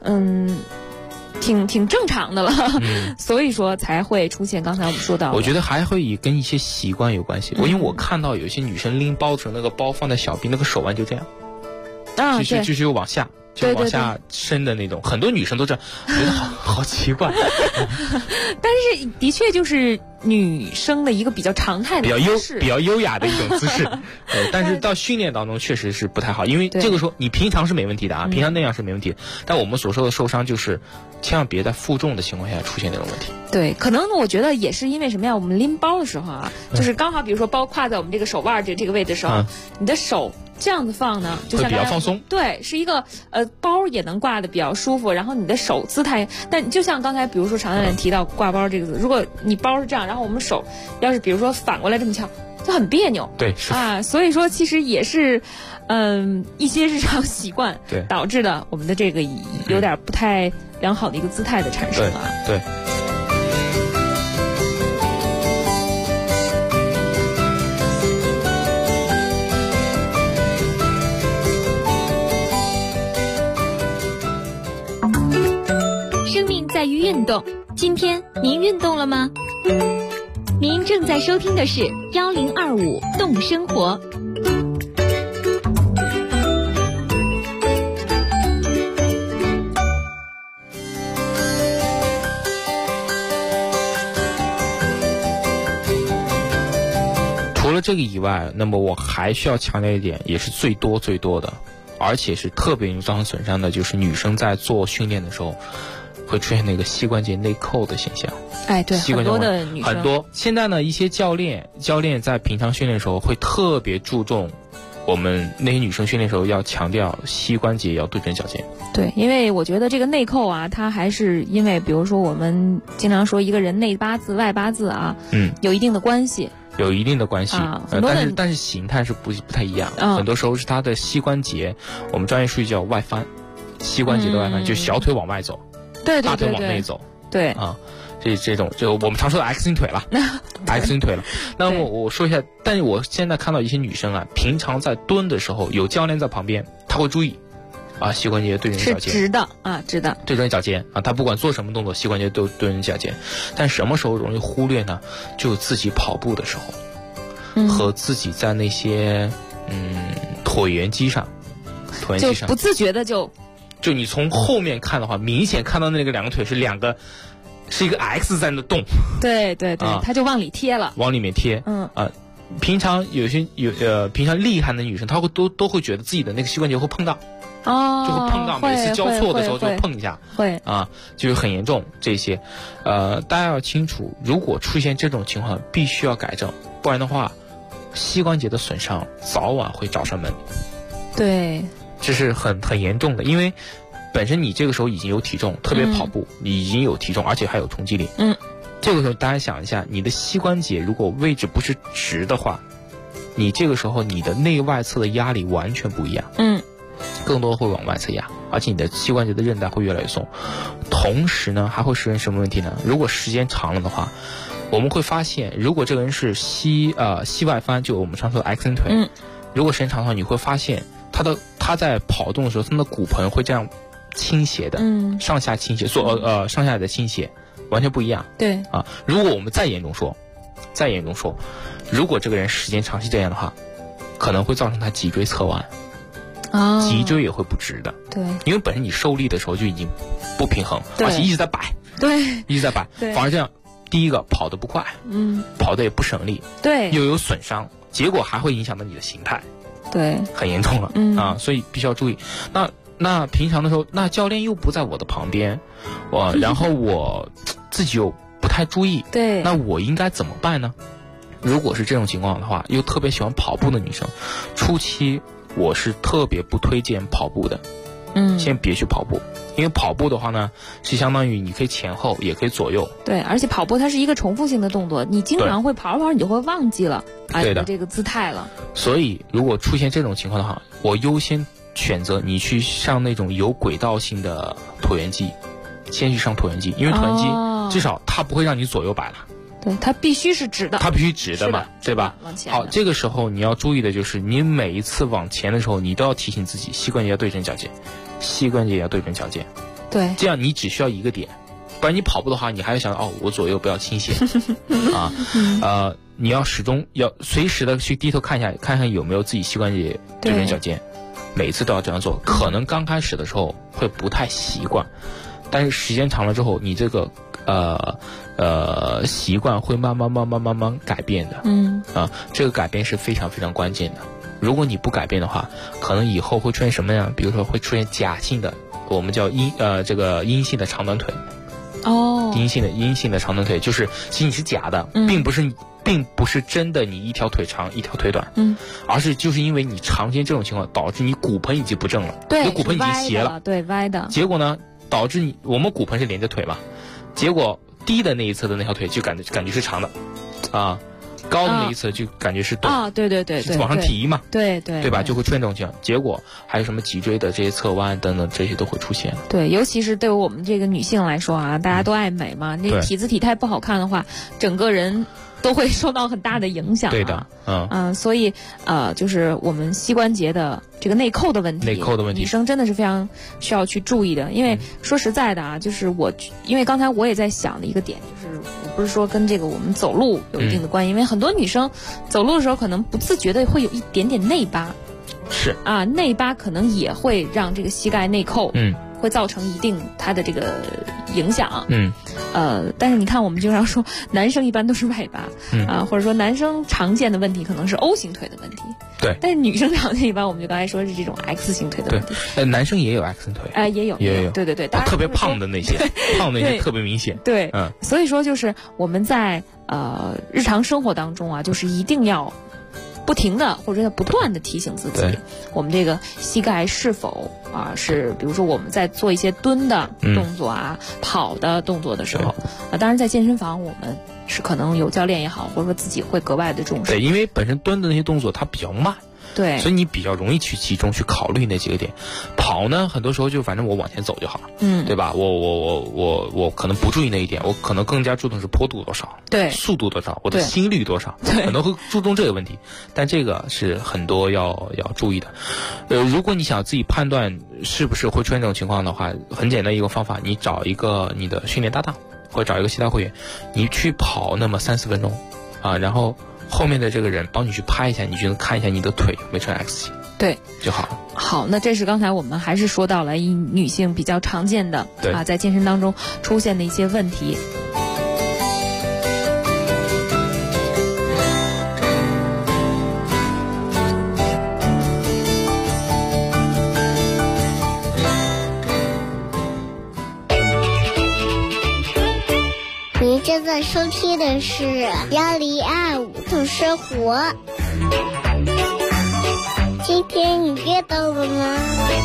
I: 挺正常的了，所以说才会出现刚才我们说到的。
J: 我觉得还会跟一些习惯有关系。因为我看到有些女生拎包的时候，那个包放在小臂，那个手腕就这样，就是往下。就往下伸的那种，很多女生都这样，觉得好奇怪。
I: 但是的确就是女生的一个比较常态的
J: 比较优雅的一种姿势。但是到训练当中确实是不太好，因为这个时候你平常是没问题的啊，平常那样是没问题的。但我们所说的受伤就是千万别在负重的情况下出现那种问题。
I: 对，可能我觉得也是因为什么呀？我们拎包的时候啊，就是刚好比如说包挎在我们这个手腕这个位置的时候，你的手这样子放呢，就像
J: 比较放松。
I: 对，是一个包也能挂的比较舒服，然后你的手姿态，但就像刚才比如说常教练提到挂包这个字，如果你包是这样，然后我们手要是比如说反过来这么翘，就很别扭。
J: 对，是
I: 啊，所以说其实也是一些日常习惯导致的我们的这个有点不太良好的一个姿态的产生啊。
J: 对。
C: 在于运动，今天您运动了吗？您正在收听的是1025动生活。
J: 除了这个以外，那么我还需要强调一点，也是最多的，而且是特别容易造成损伤的，就是女生在做训练的时候会出现那个膝关节内扣的现象。
I: 哎，对，很多的女生
J: 很多。现在呢，一些教练在平常训练的时候会特别注重，我们那些女生训练的时候要强调膝关节要对准脚尖。
I: 对，因为我觉得这个内扣啊，它还是因为比如说我们经常说一个人内八字外八字啊，有一定的关系。
J: 有一定的关系，但是形态是不太一样。很多时候是他的膝关节，我们专业术语叫外翻，膝关节的外翻，就小腿往外走，
I: 对，
J: 大腿往内走，
I: 对
J: 啊，这种就我们常说的 X 型腿了，X 型腿了。那么我说一下，但是我现在看到一些女生啊，平常在蹲的时候，有教练在旁边，她会注意。膝关节对准脚尖，
I: 是直的啊，直的
J: 对准脚尖啊。他不管做什么动作，膝关节都对准脚尖。但什么时候容易忽略呢？就自己跑步的时候，和自己在那些椭圆机上，
I: 就不自觉的就
J: 你从后面看的话，明显看到那个两个腿是一个 X 在那动。
I: 对，他就往里贴了，
J: 往里面贴。平常平常厉害的女生，她都会觉得自己的那个膝关节会碰到。就会碰到，每次交错的时候就碰一下，
I: 会
J: 就是很严重。这些，大家要清楚，如果出现这种情况，必须要改正，不然的话，膝关节的损伤早晚会找上门。
I: 对，
J: 这是很严重的，因为本身你这个时候已经有体重，特别跑步，你已经有体重，而且还有冲击力。这个时候大家想一下，你的膝关节如果位置不是直的话，你这个时候你的内外侧的压力完全不一样。更多会往外侧压，而且你的膝关节的韧带会越来越松。同时呢，还会出现什么问题呢？如果时间长了的话，我们会发现，如果这个人是膝外翻，就我们常说的 X 型腿，如果时间长的话，你会发现他在跑动的时候，他的骨盆会这样倾斜的，上下倾斜，上下的倾斜完全不一样。
I: 对
J: 如果我们再严重说，如果这个人时间长期这样的话，可能会造成他脊椎侧弯。脊椎也会不直的，
I: 对，
J: 因为本身你受力的时候就已经不平衡，而且一直在摆，
I: 对，
J: 一直在摆，反而这样，第一个跑得不快，跑得也不省力，
I: 对，
J: 又有损伤，结果还会影响到你的形态，
I: 对，
J: 很严重了，所以必须要注意。那平常的时候，那教练又不在我的旁边，然后我自己又不太注意，
I: 对，
J: 那我应该怎么办呢？如果是这种情况的话，又特别喜欢跑步的女生，初期我是特别不推荐跑步的，先别去跑步，因为跑步的话呢，是相当于你可以前后，也可以左右。
I: 对，而且跑步它是一个重复性的动作，你经常会跑着跑着你就会忘记了你的这个姿态了。
J: 所以如果出现这种情况的话，我优先选择你去上那种有轨道性的椭圆机，先去上椭圆机，因为椭圆机至少它不会让你左右摆了。
I: 对，它必须是直的，
J: 它必须直的嘛，对吧？
I: 往前。
J: 好，这个时候你要注意的就是，你每一次往前的时候，你都要提醒自己，膝关节要对准脚尖，膝关节要对准脚尖。
I: 对，
J: 这样你只需要一个点，不然你跑步的话，你还要想我左右不要倾斜你要始终要随时的去低头看一下，看看有没有自己膝关节对准脚尖，每次都要这样做。可能刚开始的时候会不太习惯，但是时间长了之后，你这个习惯会慢慢改变的。这个改变是非常非常关键的。如果你不改变的话，可能以后会出现什么样？比如说会出现假性的，我们叫阴性的长短腿。阴性的长短腿，就是其实你是假的，并不是真的你一条腿长一条腿短，而是就是因为你常见这种情况，导致你骨盆已经不正了，
I: 对，
J: 你骨盆已经斜了，
I: 对，歪的。
J: 结果呢，导致我们骨盆是连着腿嘛，结果低的那一侧的那条腿就感觉是长的，高的那一侧就感觉是短，
I: 对，
J: 往上提嘛，
I: 对
J: 吧？就会出现这种情况，结果还有什么脊椎的这些侧弯等等，这些都会出现。
I: 对，尤其是对于我们这个女性来说大家都爱美嘛，那体态不好看的话，整个人都会受到很大的影响。
J: 对的，
I: 所以就是我们膝关节的这个内扣的问题，女生真的是非常需要去注意的。因为说实在的就是因为刚才我也在想的一个点，就是我不是说跟这个我们走路有一定的关系，因为很多女生走路的时候可能不自觉的会有一点点内八，
J: 是
I: 内八可能也会让这个膝盖内扣，会造成一定它的这个影响。但是你看我们经常说男生一般都是外八，或者说男生常见的问题可能是 O 型腿的问题。
J: 对，
I: 但是女生常见一般我们就刚才说是这种 X 型腿的问题。
J: 对，男生也有 X 型腿，
I: 也有，对对对，
J: 特别胖的那些，胖的那些特别明显。
I: 对，所以说就是我们在日常生活当中啊，就是一定要不停的或者要不断的提醒自己，我们这个膝盖是否是，比如说我们在做一些蹲的动作跑的动作的时候，当然在健身房我们是可能有教练也好，或者说自己会格外的重视。
J: 对，因为本身蹲的那些动作它比较慢。
I: 对，
J: 所以你比较容易去集中去考虑那几个点。跑呢，很多时候就反正我往前走就好了，对吧？我可能不注意那一点，我可能更加注重是坡度多少，
I: 对，
J: 速度多少，我的心率多少，可能会注重这个问题。但这个是很多要注意的。如果你想自己判断是不是会出现这种情况的话，很简单一个方法，你找一个你的训练搭档，或者找一个其他会员，你去跑那么3-4分钟然后后面的这个人帮你去拍一下，你就能看一下你的腿有没有成 X 型，
I: 对
J: 就好了。
I: 好，那这是刚才我们还是说到了女性比较常见的在健身当中出现的一些问题。
E: 您正在收听的是1025度生活。今天你阅到了吗？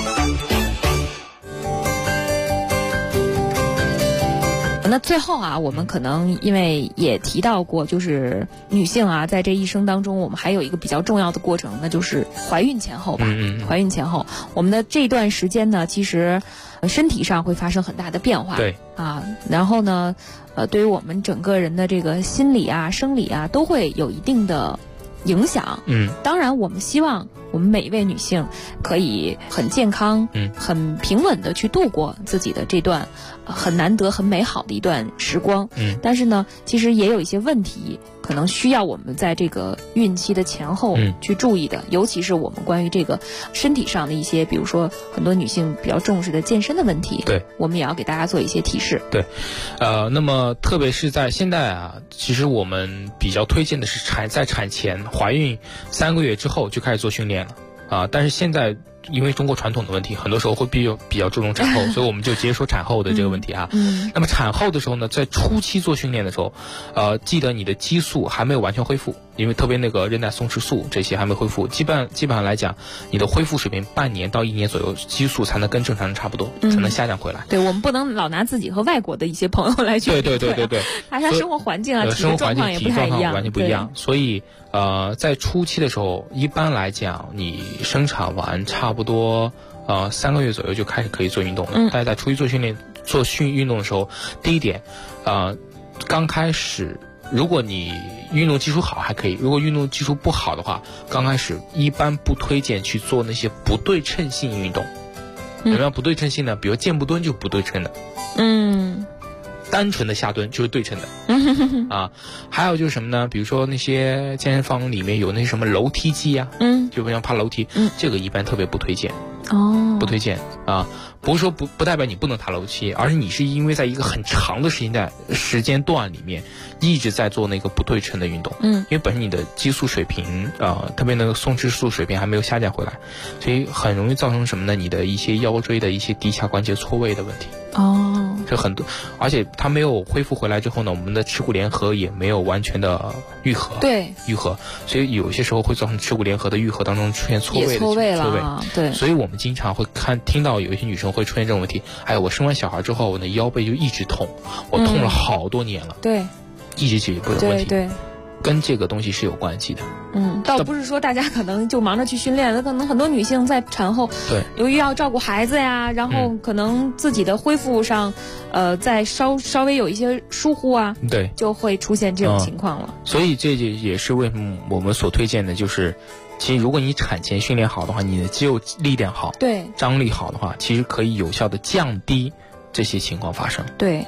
I: 那最后我们可能因为也提到过，就是女性在这一生当中，我们还有一个比较重要的过程，那就是怀孕前后吧。怀孕前后，我们的这段时间呢，其实身体上会发生很大的变化。
J: 对
I: 然后呢，对于我们整个人的这个心理生理都会有一定的影响。当然我们希望我们每一位女性可以很健康很平稳的去度过自己的这段很难得很美好的一段时光。但是呢，其实也有一些问题可能需要我们在这个孕期的前后去注意的，尤其是我们关于这个身体上的一些，比如说很多女性比较重视的健身的问题，
J: 对，
I: 我们也要给大家做一些提示。
J: 对，那么特别是在现在其实我们比较推荐的是在产前怀孕3个月之后就开始做训练了但是现在因为中国传统的问题，很多时候会比较注重产后，所以我们就直接说产后的这个问题那么产后的时候呢，在初期做训练的时候，记得你的激素还没有完全恢复，因为特别那个韧带松弛素这些还没恢复，基本上来讲，你的恢复水平半年到1年左右，激素才能跟正常人差不多，才能下降回来。
I: 对，我们不能老拿自己和外国的一些朋友来去比
J: 对，
I: 大家生活环境体育状况也不太一样，
J: 完全不一样。所以在初期的时候，一般来讲，你生产完差不多3个月左右就开始可以做运动了。但是在初期做运动的时候，第一点，刚开始如果你运动基础好还可以，如果运动基础不好的话，刚开始一般不推荐去做那些不对称性运动。什么样不对称性呢？比如箭步蹲就不对称的。单纯的下蹲就是对称的还有就是什么呢？比如说那些健身房里面有那什么楼梯机就比如爬楼梯，这个一般特别不推荐。不推荐不是说不代表你不能爬楼梯，而是你是因为在一个很长的时间段里面一直在做那个不对称的运动。因为本身你的激素水平特别那个松弛素水平还没有下降回来，所以很容易造成什么呢？你的一些腰椎的一些骶髂关节错位的问题。这很多，而且它没有恢复回来之后呢，我们的耻骨联合也没有完全的愈合，所以有些时候会造成耻骨联合的愈合当中出现错位
I: 了。对，
J: 所以我们经常会听到有一些女生会出现这种问题，我生完小孩之后，我的腰背就一直痛，我痛了好多年了，
I: 对，
J: 一直解决不了问题。
I: 对，
J: 跟这个东西是有关系的。
I: 倒不是说大家可能就忙着去训练了，可能很多女性在产后，
J: 对，
I: 由于要照顾孩子呀，然后可能自己的恢复上，在稍微有一些疏忽
J: 对，
I: 就会出现这种情况了。
J: 所以这也是为什么我们所推荐的，就是其实如果你产前训练好的话，你的肌肉力量好，
I: 对，
J: 张力好的话，其实可以有效的降低这些情况发生。
I: 对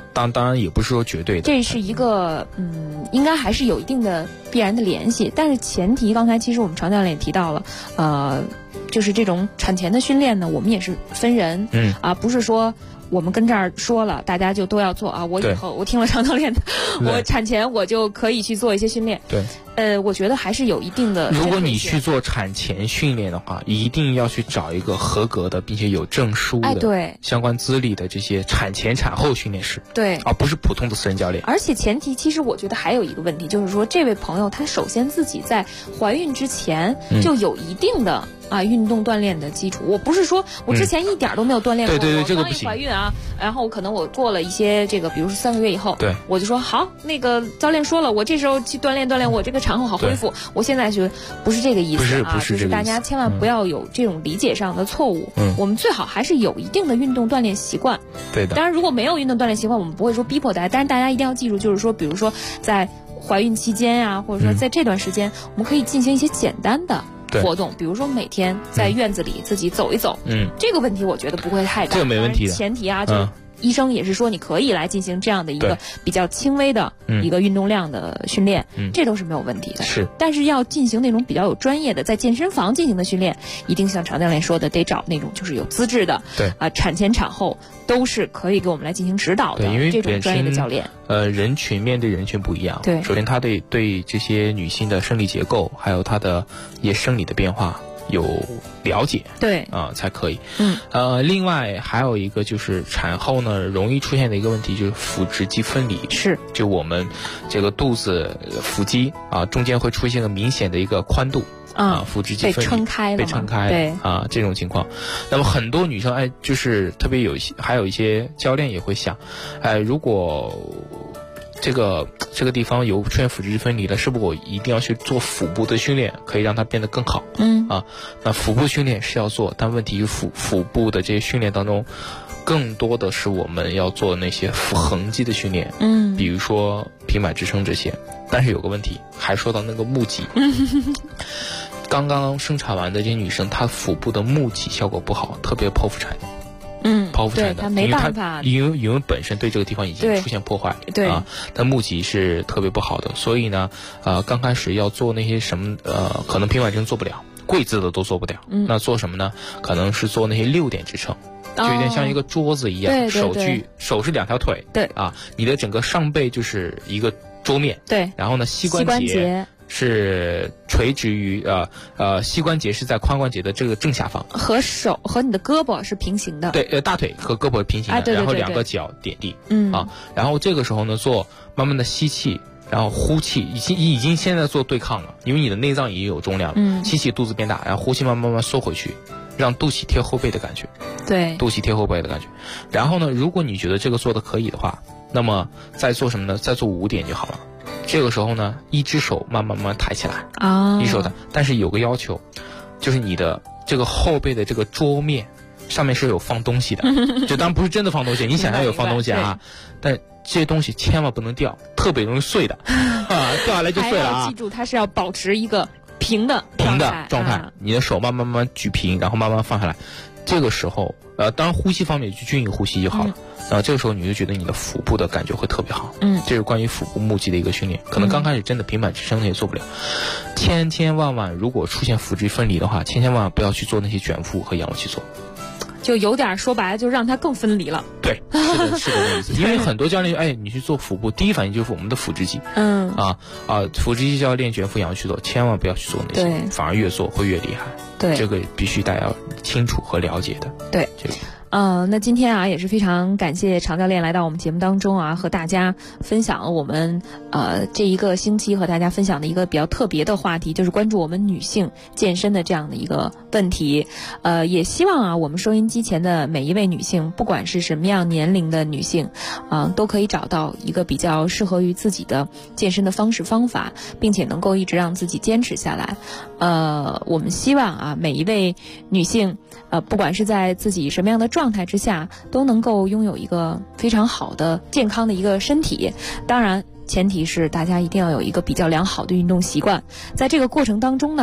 J: 当然也不是说绝对的，
I: 这是一个应该还是有一定的必然的联系，但是前提刚才其实我们常教练也提到了，就是这种产前的训练呢，我们也是分人，不是说我们跟这儿说了，大家就都要做啊。我以后我听了常教练的，我产前我就可以去做一些训练。
J: 对，
I: 我觉得还是有一定的。
J: 如果你去做产前训练的话，一定要去找一个合格的，并且有证书的、
I: 对
J: 相关资历的这些产前产后训练师。
I: 对，
J: 而不是普通的私人教练。
I: 而且前提，其实我觉得还有一个问题，就是说这位朋友他首先自己在怀孕之前就有一定的运动锻炼的基础。我不是说我之前一点都没有锻炼过，
J: 对，这个不行。
I: 怀孕然后可能我过了一些这个，比如说3个月以后，
J: 对，
I: 我就说好，那个教练说了，我这时候去锻炼，我这个产后好恢复。我现在就不是这个意思
J: 不是
I: 就是大家千万不要有这种理解上的错误。我们最好还是有一定的运动锻炼习惯。
J: 对的。
I: 当然，如果没有运动锻炼习惯，我们不会说逼迫大家，但是大家一定要记住，就是说，比如说在怀孕期间或者说在这段时间，我们可以进行一些简单的活动，比如说每天在院子里自己走一走。这个问题我觉得不会太大，
J: 这个没问题的。
I: 前提就是医生也是说你可以来进行这样的一个比较轻微的一个运动量的训练，这都是没有问题的。
J: 是，
I: 但是要进行那种比较有专业的在健身房进行的训练，一定像常教练说的，得找那种就是有资质的，产前产后都是可以给我们来进行指导的这种专业的教练。
J: 人群面对人群不一样，
I: 对，
J: 首先他对这些女性的生理结构，还有她的一些生理的变化有了解，
I: 对
J: 才可以。另外还有一个就是产后呢容易出现的一个问题就是腹直肌分离，
I: 是就
J: 我们这个肚子腹肌中间会出现个明显的一个宽度腹直肌分离被撑开
I: 对
J: 这种情况。那么很多女生就是特别还有一些教练也会想，如果这个地方有出现腹直肌分离了，是不是我一定要去做腹部的训练，可以让它变得更好？那腹部训练是要做，但问题是腹部的这些训练当中，更多的是我们要做那些腹横肌的训练，比如说平板支撑这些。但是有个问题，还说到那个募肌，刚刚生产完的这些女生，她腹部的募肌效果不好，特别剖腹产。剖腹产的，
I: 他没办法，
J: 因为本身对这个地方已经出现破坏，但募肌是特别不好的，所以呢，刚开始要做那些什么，可能平板支撑做不了，跪姿的都做不了，那做什么呢？可能是做那些6点支撑，就有点像一个桌子一样，手是2条腿，你的整个上背就是一个桌面，然后呢，膝关节是垂直于膝关节是在髋关节的这个正下方，
I: 和手和你的胳膊是平行的，
J: 对，大腿和胳膊是平行的，然后2个脚点地，然后这个时候呢，慢慢的吸气，然后呼气，已经现在做对抗了，因为你的内脏已经有重量了，吸气肚子变大，然后呼气慢慢缩回去，让肚脐贴后背的感觉，
I: 对，
J: 肚脐贴后背的感觉。然后呢，如果你觉得这个做的可以的话，那么再做什么呢？再做5点就好了。这个时候呢，一只手慢慢抬起来一手抬，但是有个要求，就是你的这个后背的这个桌面上面是有放东西的，就当然不是真的放东西，你想象有放东西但这些东西千万不能掉，特别容易碎的掉下来就碎了
I: 还要记住，它是要保持一个平的
J: 状态，你的手慢慢举平，然后慢慢放下来。这个时候当然呼吸方面就均匀呼吸就好了。这个时候你就觉得你的腹部的感觉会特别好。这是关于腹部募肌的一个训练。可能刚开始真的平板支撑也做不了，千万如果出现腹直肌分离的话，千万不要去做那些卷腹和仰卧起坐，
I: 就有点说白了就让它更分离了。
J: 对，是的那意思。因为很多教练你去做腹部，第一反应就是我们的腹直肌，腹直肌就要练卷腹仰卧起坐，千万不要去做那些，反而越做会越厉害。
I: 对，
J: 这个必须大家要清楚和了解的。
I: 对，这个。那今天也是非常感谢常教练来到我们节目当中和大家分享我们这一个星期和大家分享的一个比较特别的话题，就是关注我们女性健身的这样的一个问题。也希望我们收音机前的每一位女性，不管是什么样年龄的女性都可以找到一个比较适合于自己的健身的方式方法，并且能够一直让自己坚持下来。我们希望每一位女性不管是在自己什么样的状态之下，都能够拥有一个非常好的健康的一个身体。当然前提是大家一定要有一个比较良好的运动习惯，在这个过程当中呢，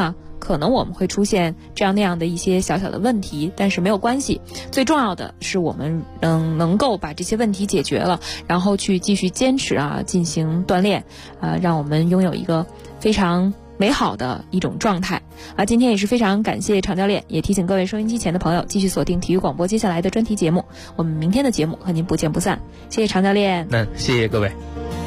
I: 可能我们会出现这样那样的一些小小的问题，但是没有关系，最重要的是我们能够把这些问题解决了，然后去继续坚持进行锻炼，让我们拥有一个非常美好的一种状态。今天也是非常感谢常教练，也提醒各位收音机前的朋友继续锁定体育广播接下来的专题节目，我们明天的节目和您不见不散。谢谢常教练。
J: 谢谢各位。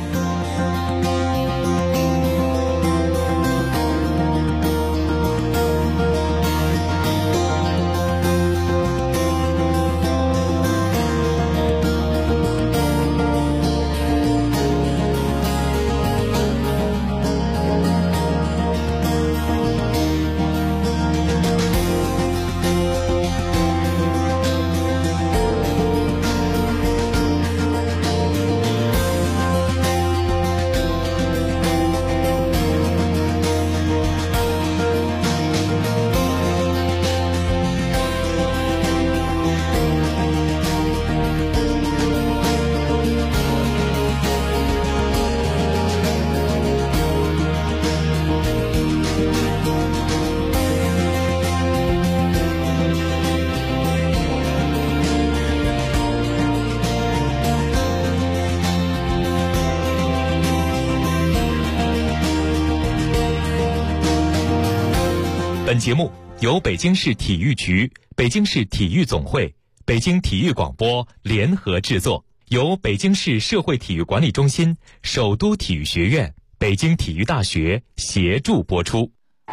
H: 本节目由北京市体育局、北京市体育总会、北京体育广播联合制作，由北京市社会体育管理中心、首都体育学院、北京体育大学协助播出。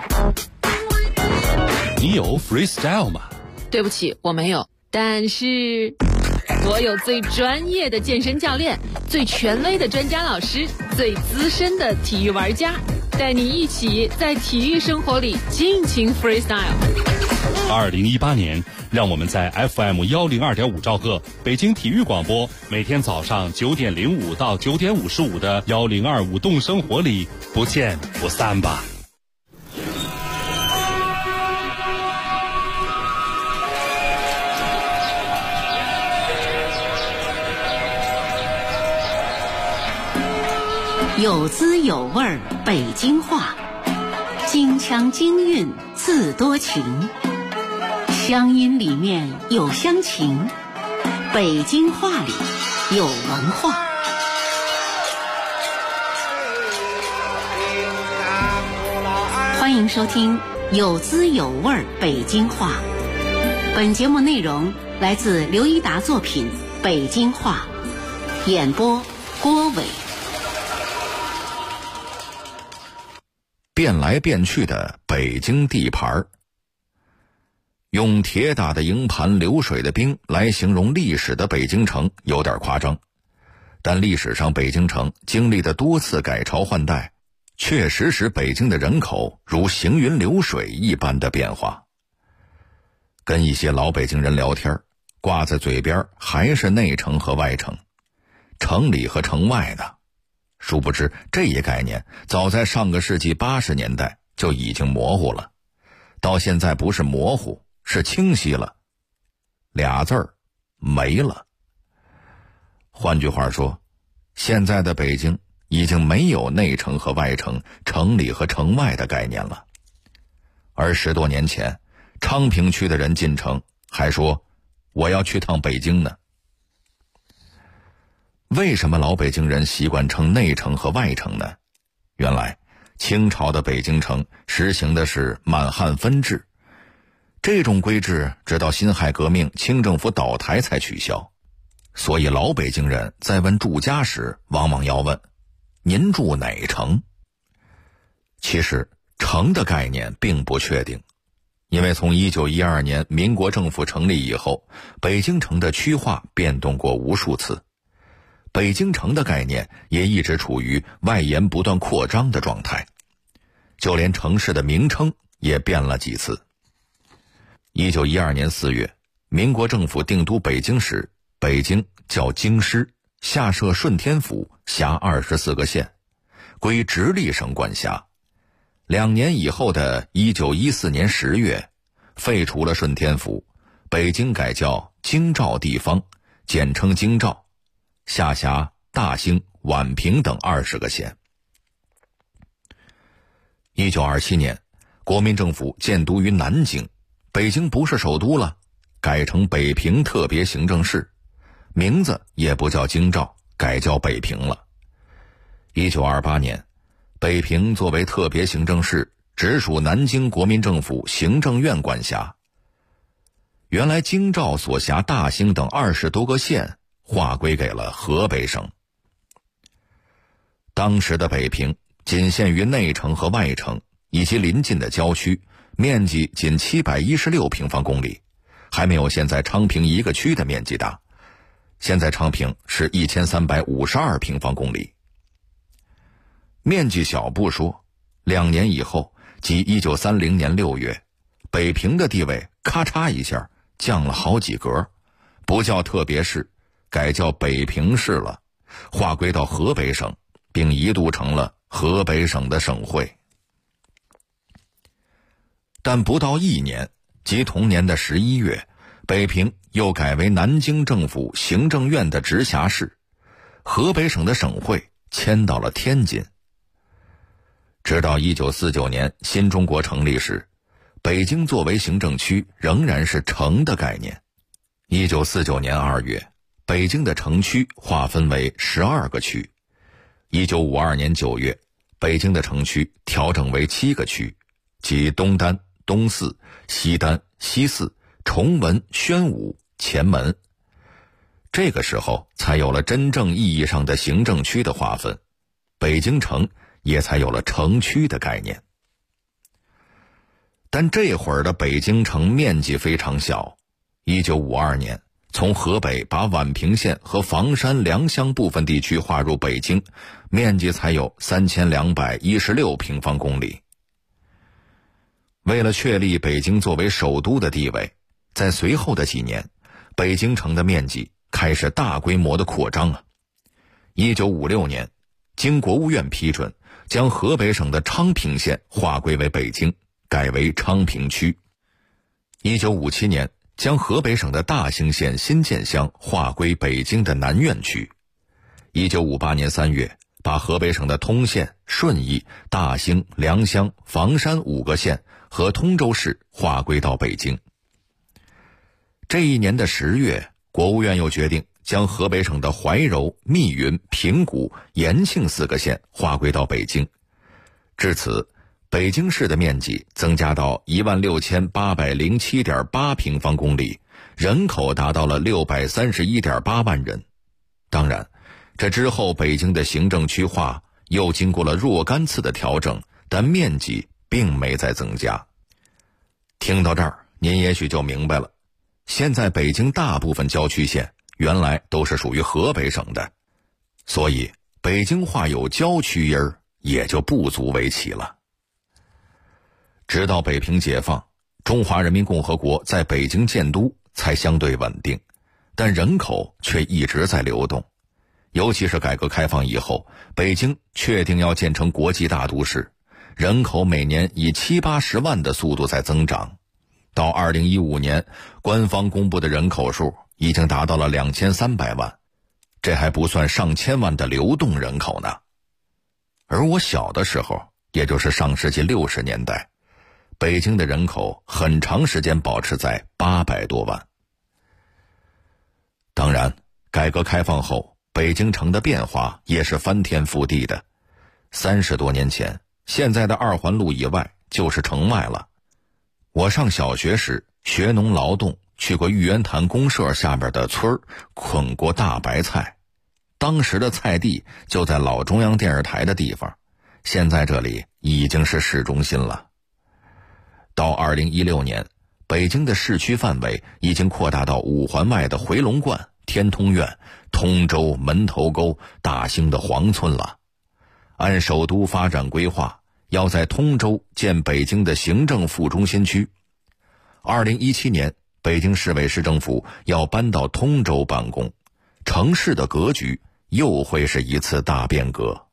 D: 你有 freestyle 吗？
G: 对不起，我没有。但是我有最专业的健身教练，最权威的专家老师，最资深的体育玩家，带你一起在体育生活里尽情 freestyle。
D: 2018年，让我们在 FM 102.5兆赫北京体育广播，每天早上9点05到9点55的1025动生活里不见不散吧。
A: 有滋有味儿北京话，京腔京韵字多情，乡音里面有乡情，北京话里有文化。欢迎收听有滋有味儿北京话。本节目内容来自刘一达作品《北京话》，演播郭伟。
K: 变来变去的北京地盘，用铁打的营盘流水的兵来形容历史的北京城有点夸张，但历史上北京城经历的多次改朝换代，确实使北京的人口如行云流水一般的变化。跟一些老北京人聊天，挂在嘴边还是内城和外城，城里和城外的。殊不知这一概念早在上个世纪80年代就已经模糊了，到现在不是模糊，是清晰了，俩字儿没了。换句话说，现在的北京已经没有内城和外城、城里和城外的概念了。而10多年前，昌平区的人进城还说我要去趟北京呢。为什么老北京人习惯称内城和外城呢？原来清朝的北京城实行的是满汉分治，这种规制直到辛亥革命清政府倒台才取消。所以老北京人在问住家时往往要问您住哪城。其实城的概念并不确定，因为从1912年民国政府成立以后，北京城的区划变动过无数次，北京城的概念也一直处于外延不断扩张的状态，就连城市的名称也变了几次。1912年4月，民国政府定都北京时，北京叫京师，下设顺天府，辖24个县，归直隶省管辖。2年以后的1914年10月，废除了顺天府，北京改叫京兆地方，简称京兆，下辖大兴、宛平等20个县。1927年， 国民政府建都于南京，北京不是首都了，改成北平特别行政市，名字也不叫京兆，改叫北平了。1928年，北平作为特别行政市，直属南京国民政府行政院管辖。原来京兆所辖大兴等20多个县划归给了河北省。当时的北平仅限于内城和外城以及邻近的郊区，面积仅716平方公里，还没有现在昌平一个区的面积大。现在昌平是1352平方公里。面积小不说，2年以后，即1930年6月，北平的地位咔嚓一下降了好几格，不叫特别市，改叫北平市了，划归到河北省，并一度成了河北省的省会。但不到1年，即同年的11月，北平又改为南京政府行政院的直辖市，河北省的省会迁到了天津。直到1949年新中国成立时，北京作为行政区仍然是城的概念。1949年2月，北京的城区划分为12个区。1952年9月，北京的城区调整为7个区，即东单、东四、西单、西四、崇文、宣武、前门。这个时候才有了真正意义上的行政区的划分，北京城也才有了城区的概念。但这会儿的北京城面积非常小。1952年，从河北把宛平县和房山、良乡部分地区划入北京，面积才有3216平方公里。为了确立北京作为首都的地位，在随后的几年，北京城的面积开始大规模的扩张啊。1956年，经国务院批准，将河北省的昌平县划归为北京，改为昌平区。1957年，将河北省的大兴县新建乡划归北京的南苑区。1958年3月，把河北省的通县、顺义、大兴、良乡、房山5个县和通州市划归到北京。这一年的10月，国务院又决定将河北省的怀柔、密云、平谷、延庆4个县划归到北京。至此，北京市的面积增加到16807.8平方公里，人口达到了631.8万人。当然，这之后北京的行政区划又经过了若干次的调整，但面积并没再增加。听到这儿，您也许就明白了，现在北京大部分郊区县原来都是属于河北省的，所以北京话有郊区音儿也就不足为奇了。直到北平解放，中华人民共和国在北京建都才相对稳定，但人口却一直在流动。尤其是改革开放以后，北京确定要建成国际大都市，人口每年以70-80万的速度在增长。到2015年，官方公布的人口数已经达到了2300万，这还不算上千万的流动人口呢。而我小的时候，也就是上世纪60年代，北京的人口很长时间保持在800多万。当然，改革开放后，北京城的变化也是翻天覆地的。30多年前，现在的2环路以外就是城外了。我上小学时学农劳动，去过玉渊潭公社下边的村儿，捆过大白菜。当时的菜地就在老中央电视台的地方，现在这里已经是市中心了。到2016年，北京的市区范围已经扩大到5环外的回龙观、天通苑、通州、门头沟、大兴的黄村了。按首都发展规划，要在通州建北京的行政副中心区。2017年，北京市委市政府要搬到通州办公，城市的格局又会是一次大变革。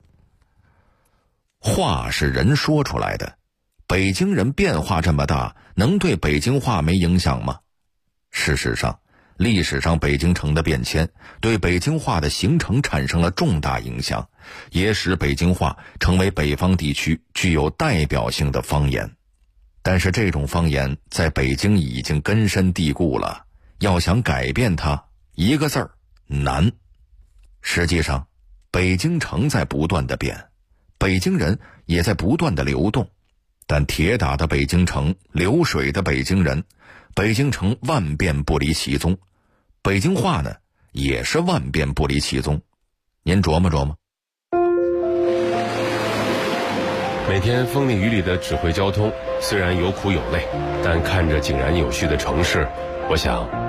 K: 话是人说出来的，北京人变化这么大，能对北京话没影响吗？事实上，历史上北京城的变迁对北京话的形成产生了重大影响，也使北京话成为北方地区具有代表性的方言。 但是这种方言在北京已经根深蒂固了，要想改变它，一个字儿难。实际上，北京城在不断的变，北京人也在不断的流动，但铁打的北京城，流水的北京人，北京城万变不离其宗，北京话呢也是万变不离其宗。您琢磨琢磨。
L: 每天风里雨里的指挥交通，虽然有苦有累，但看着井然有序的城市，我想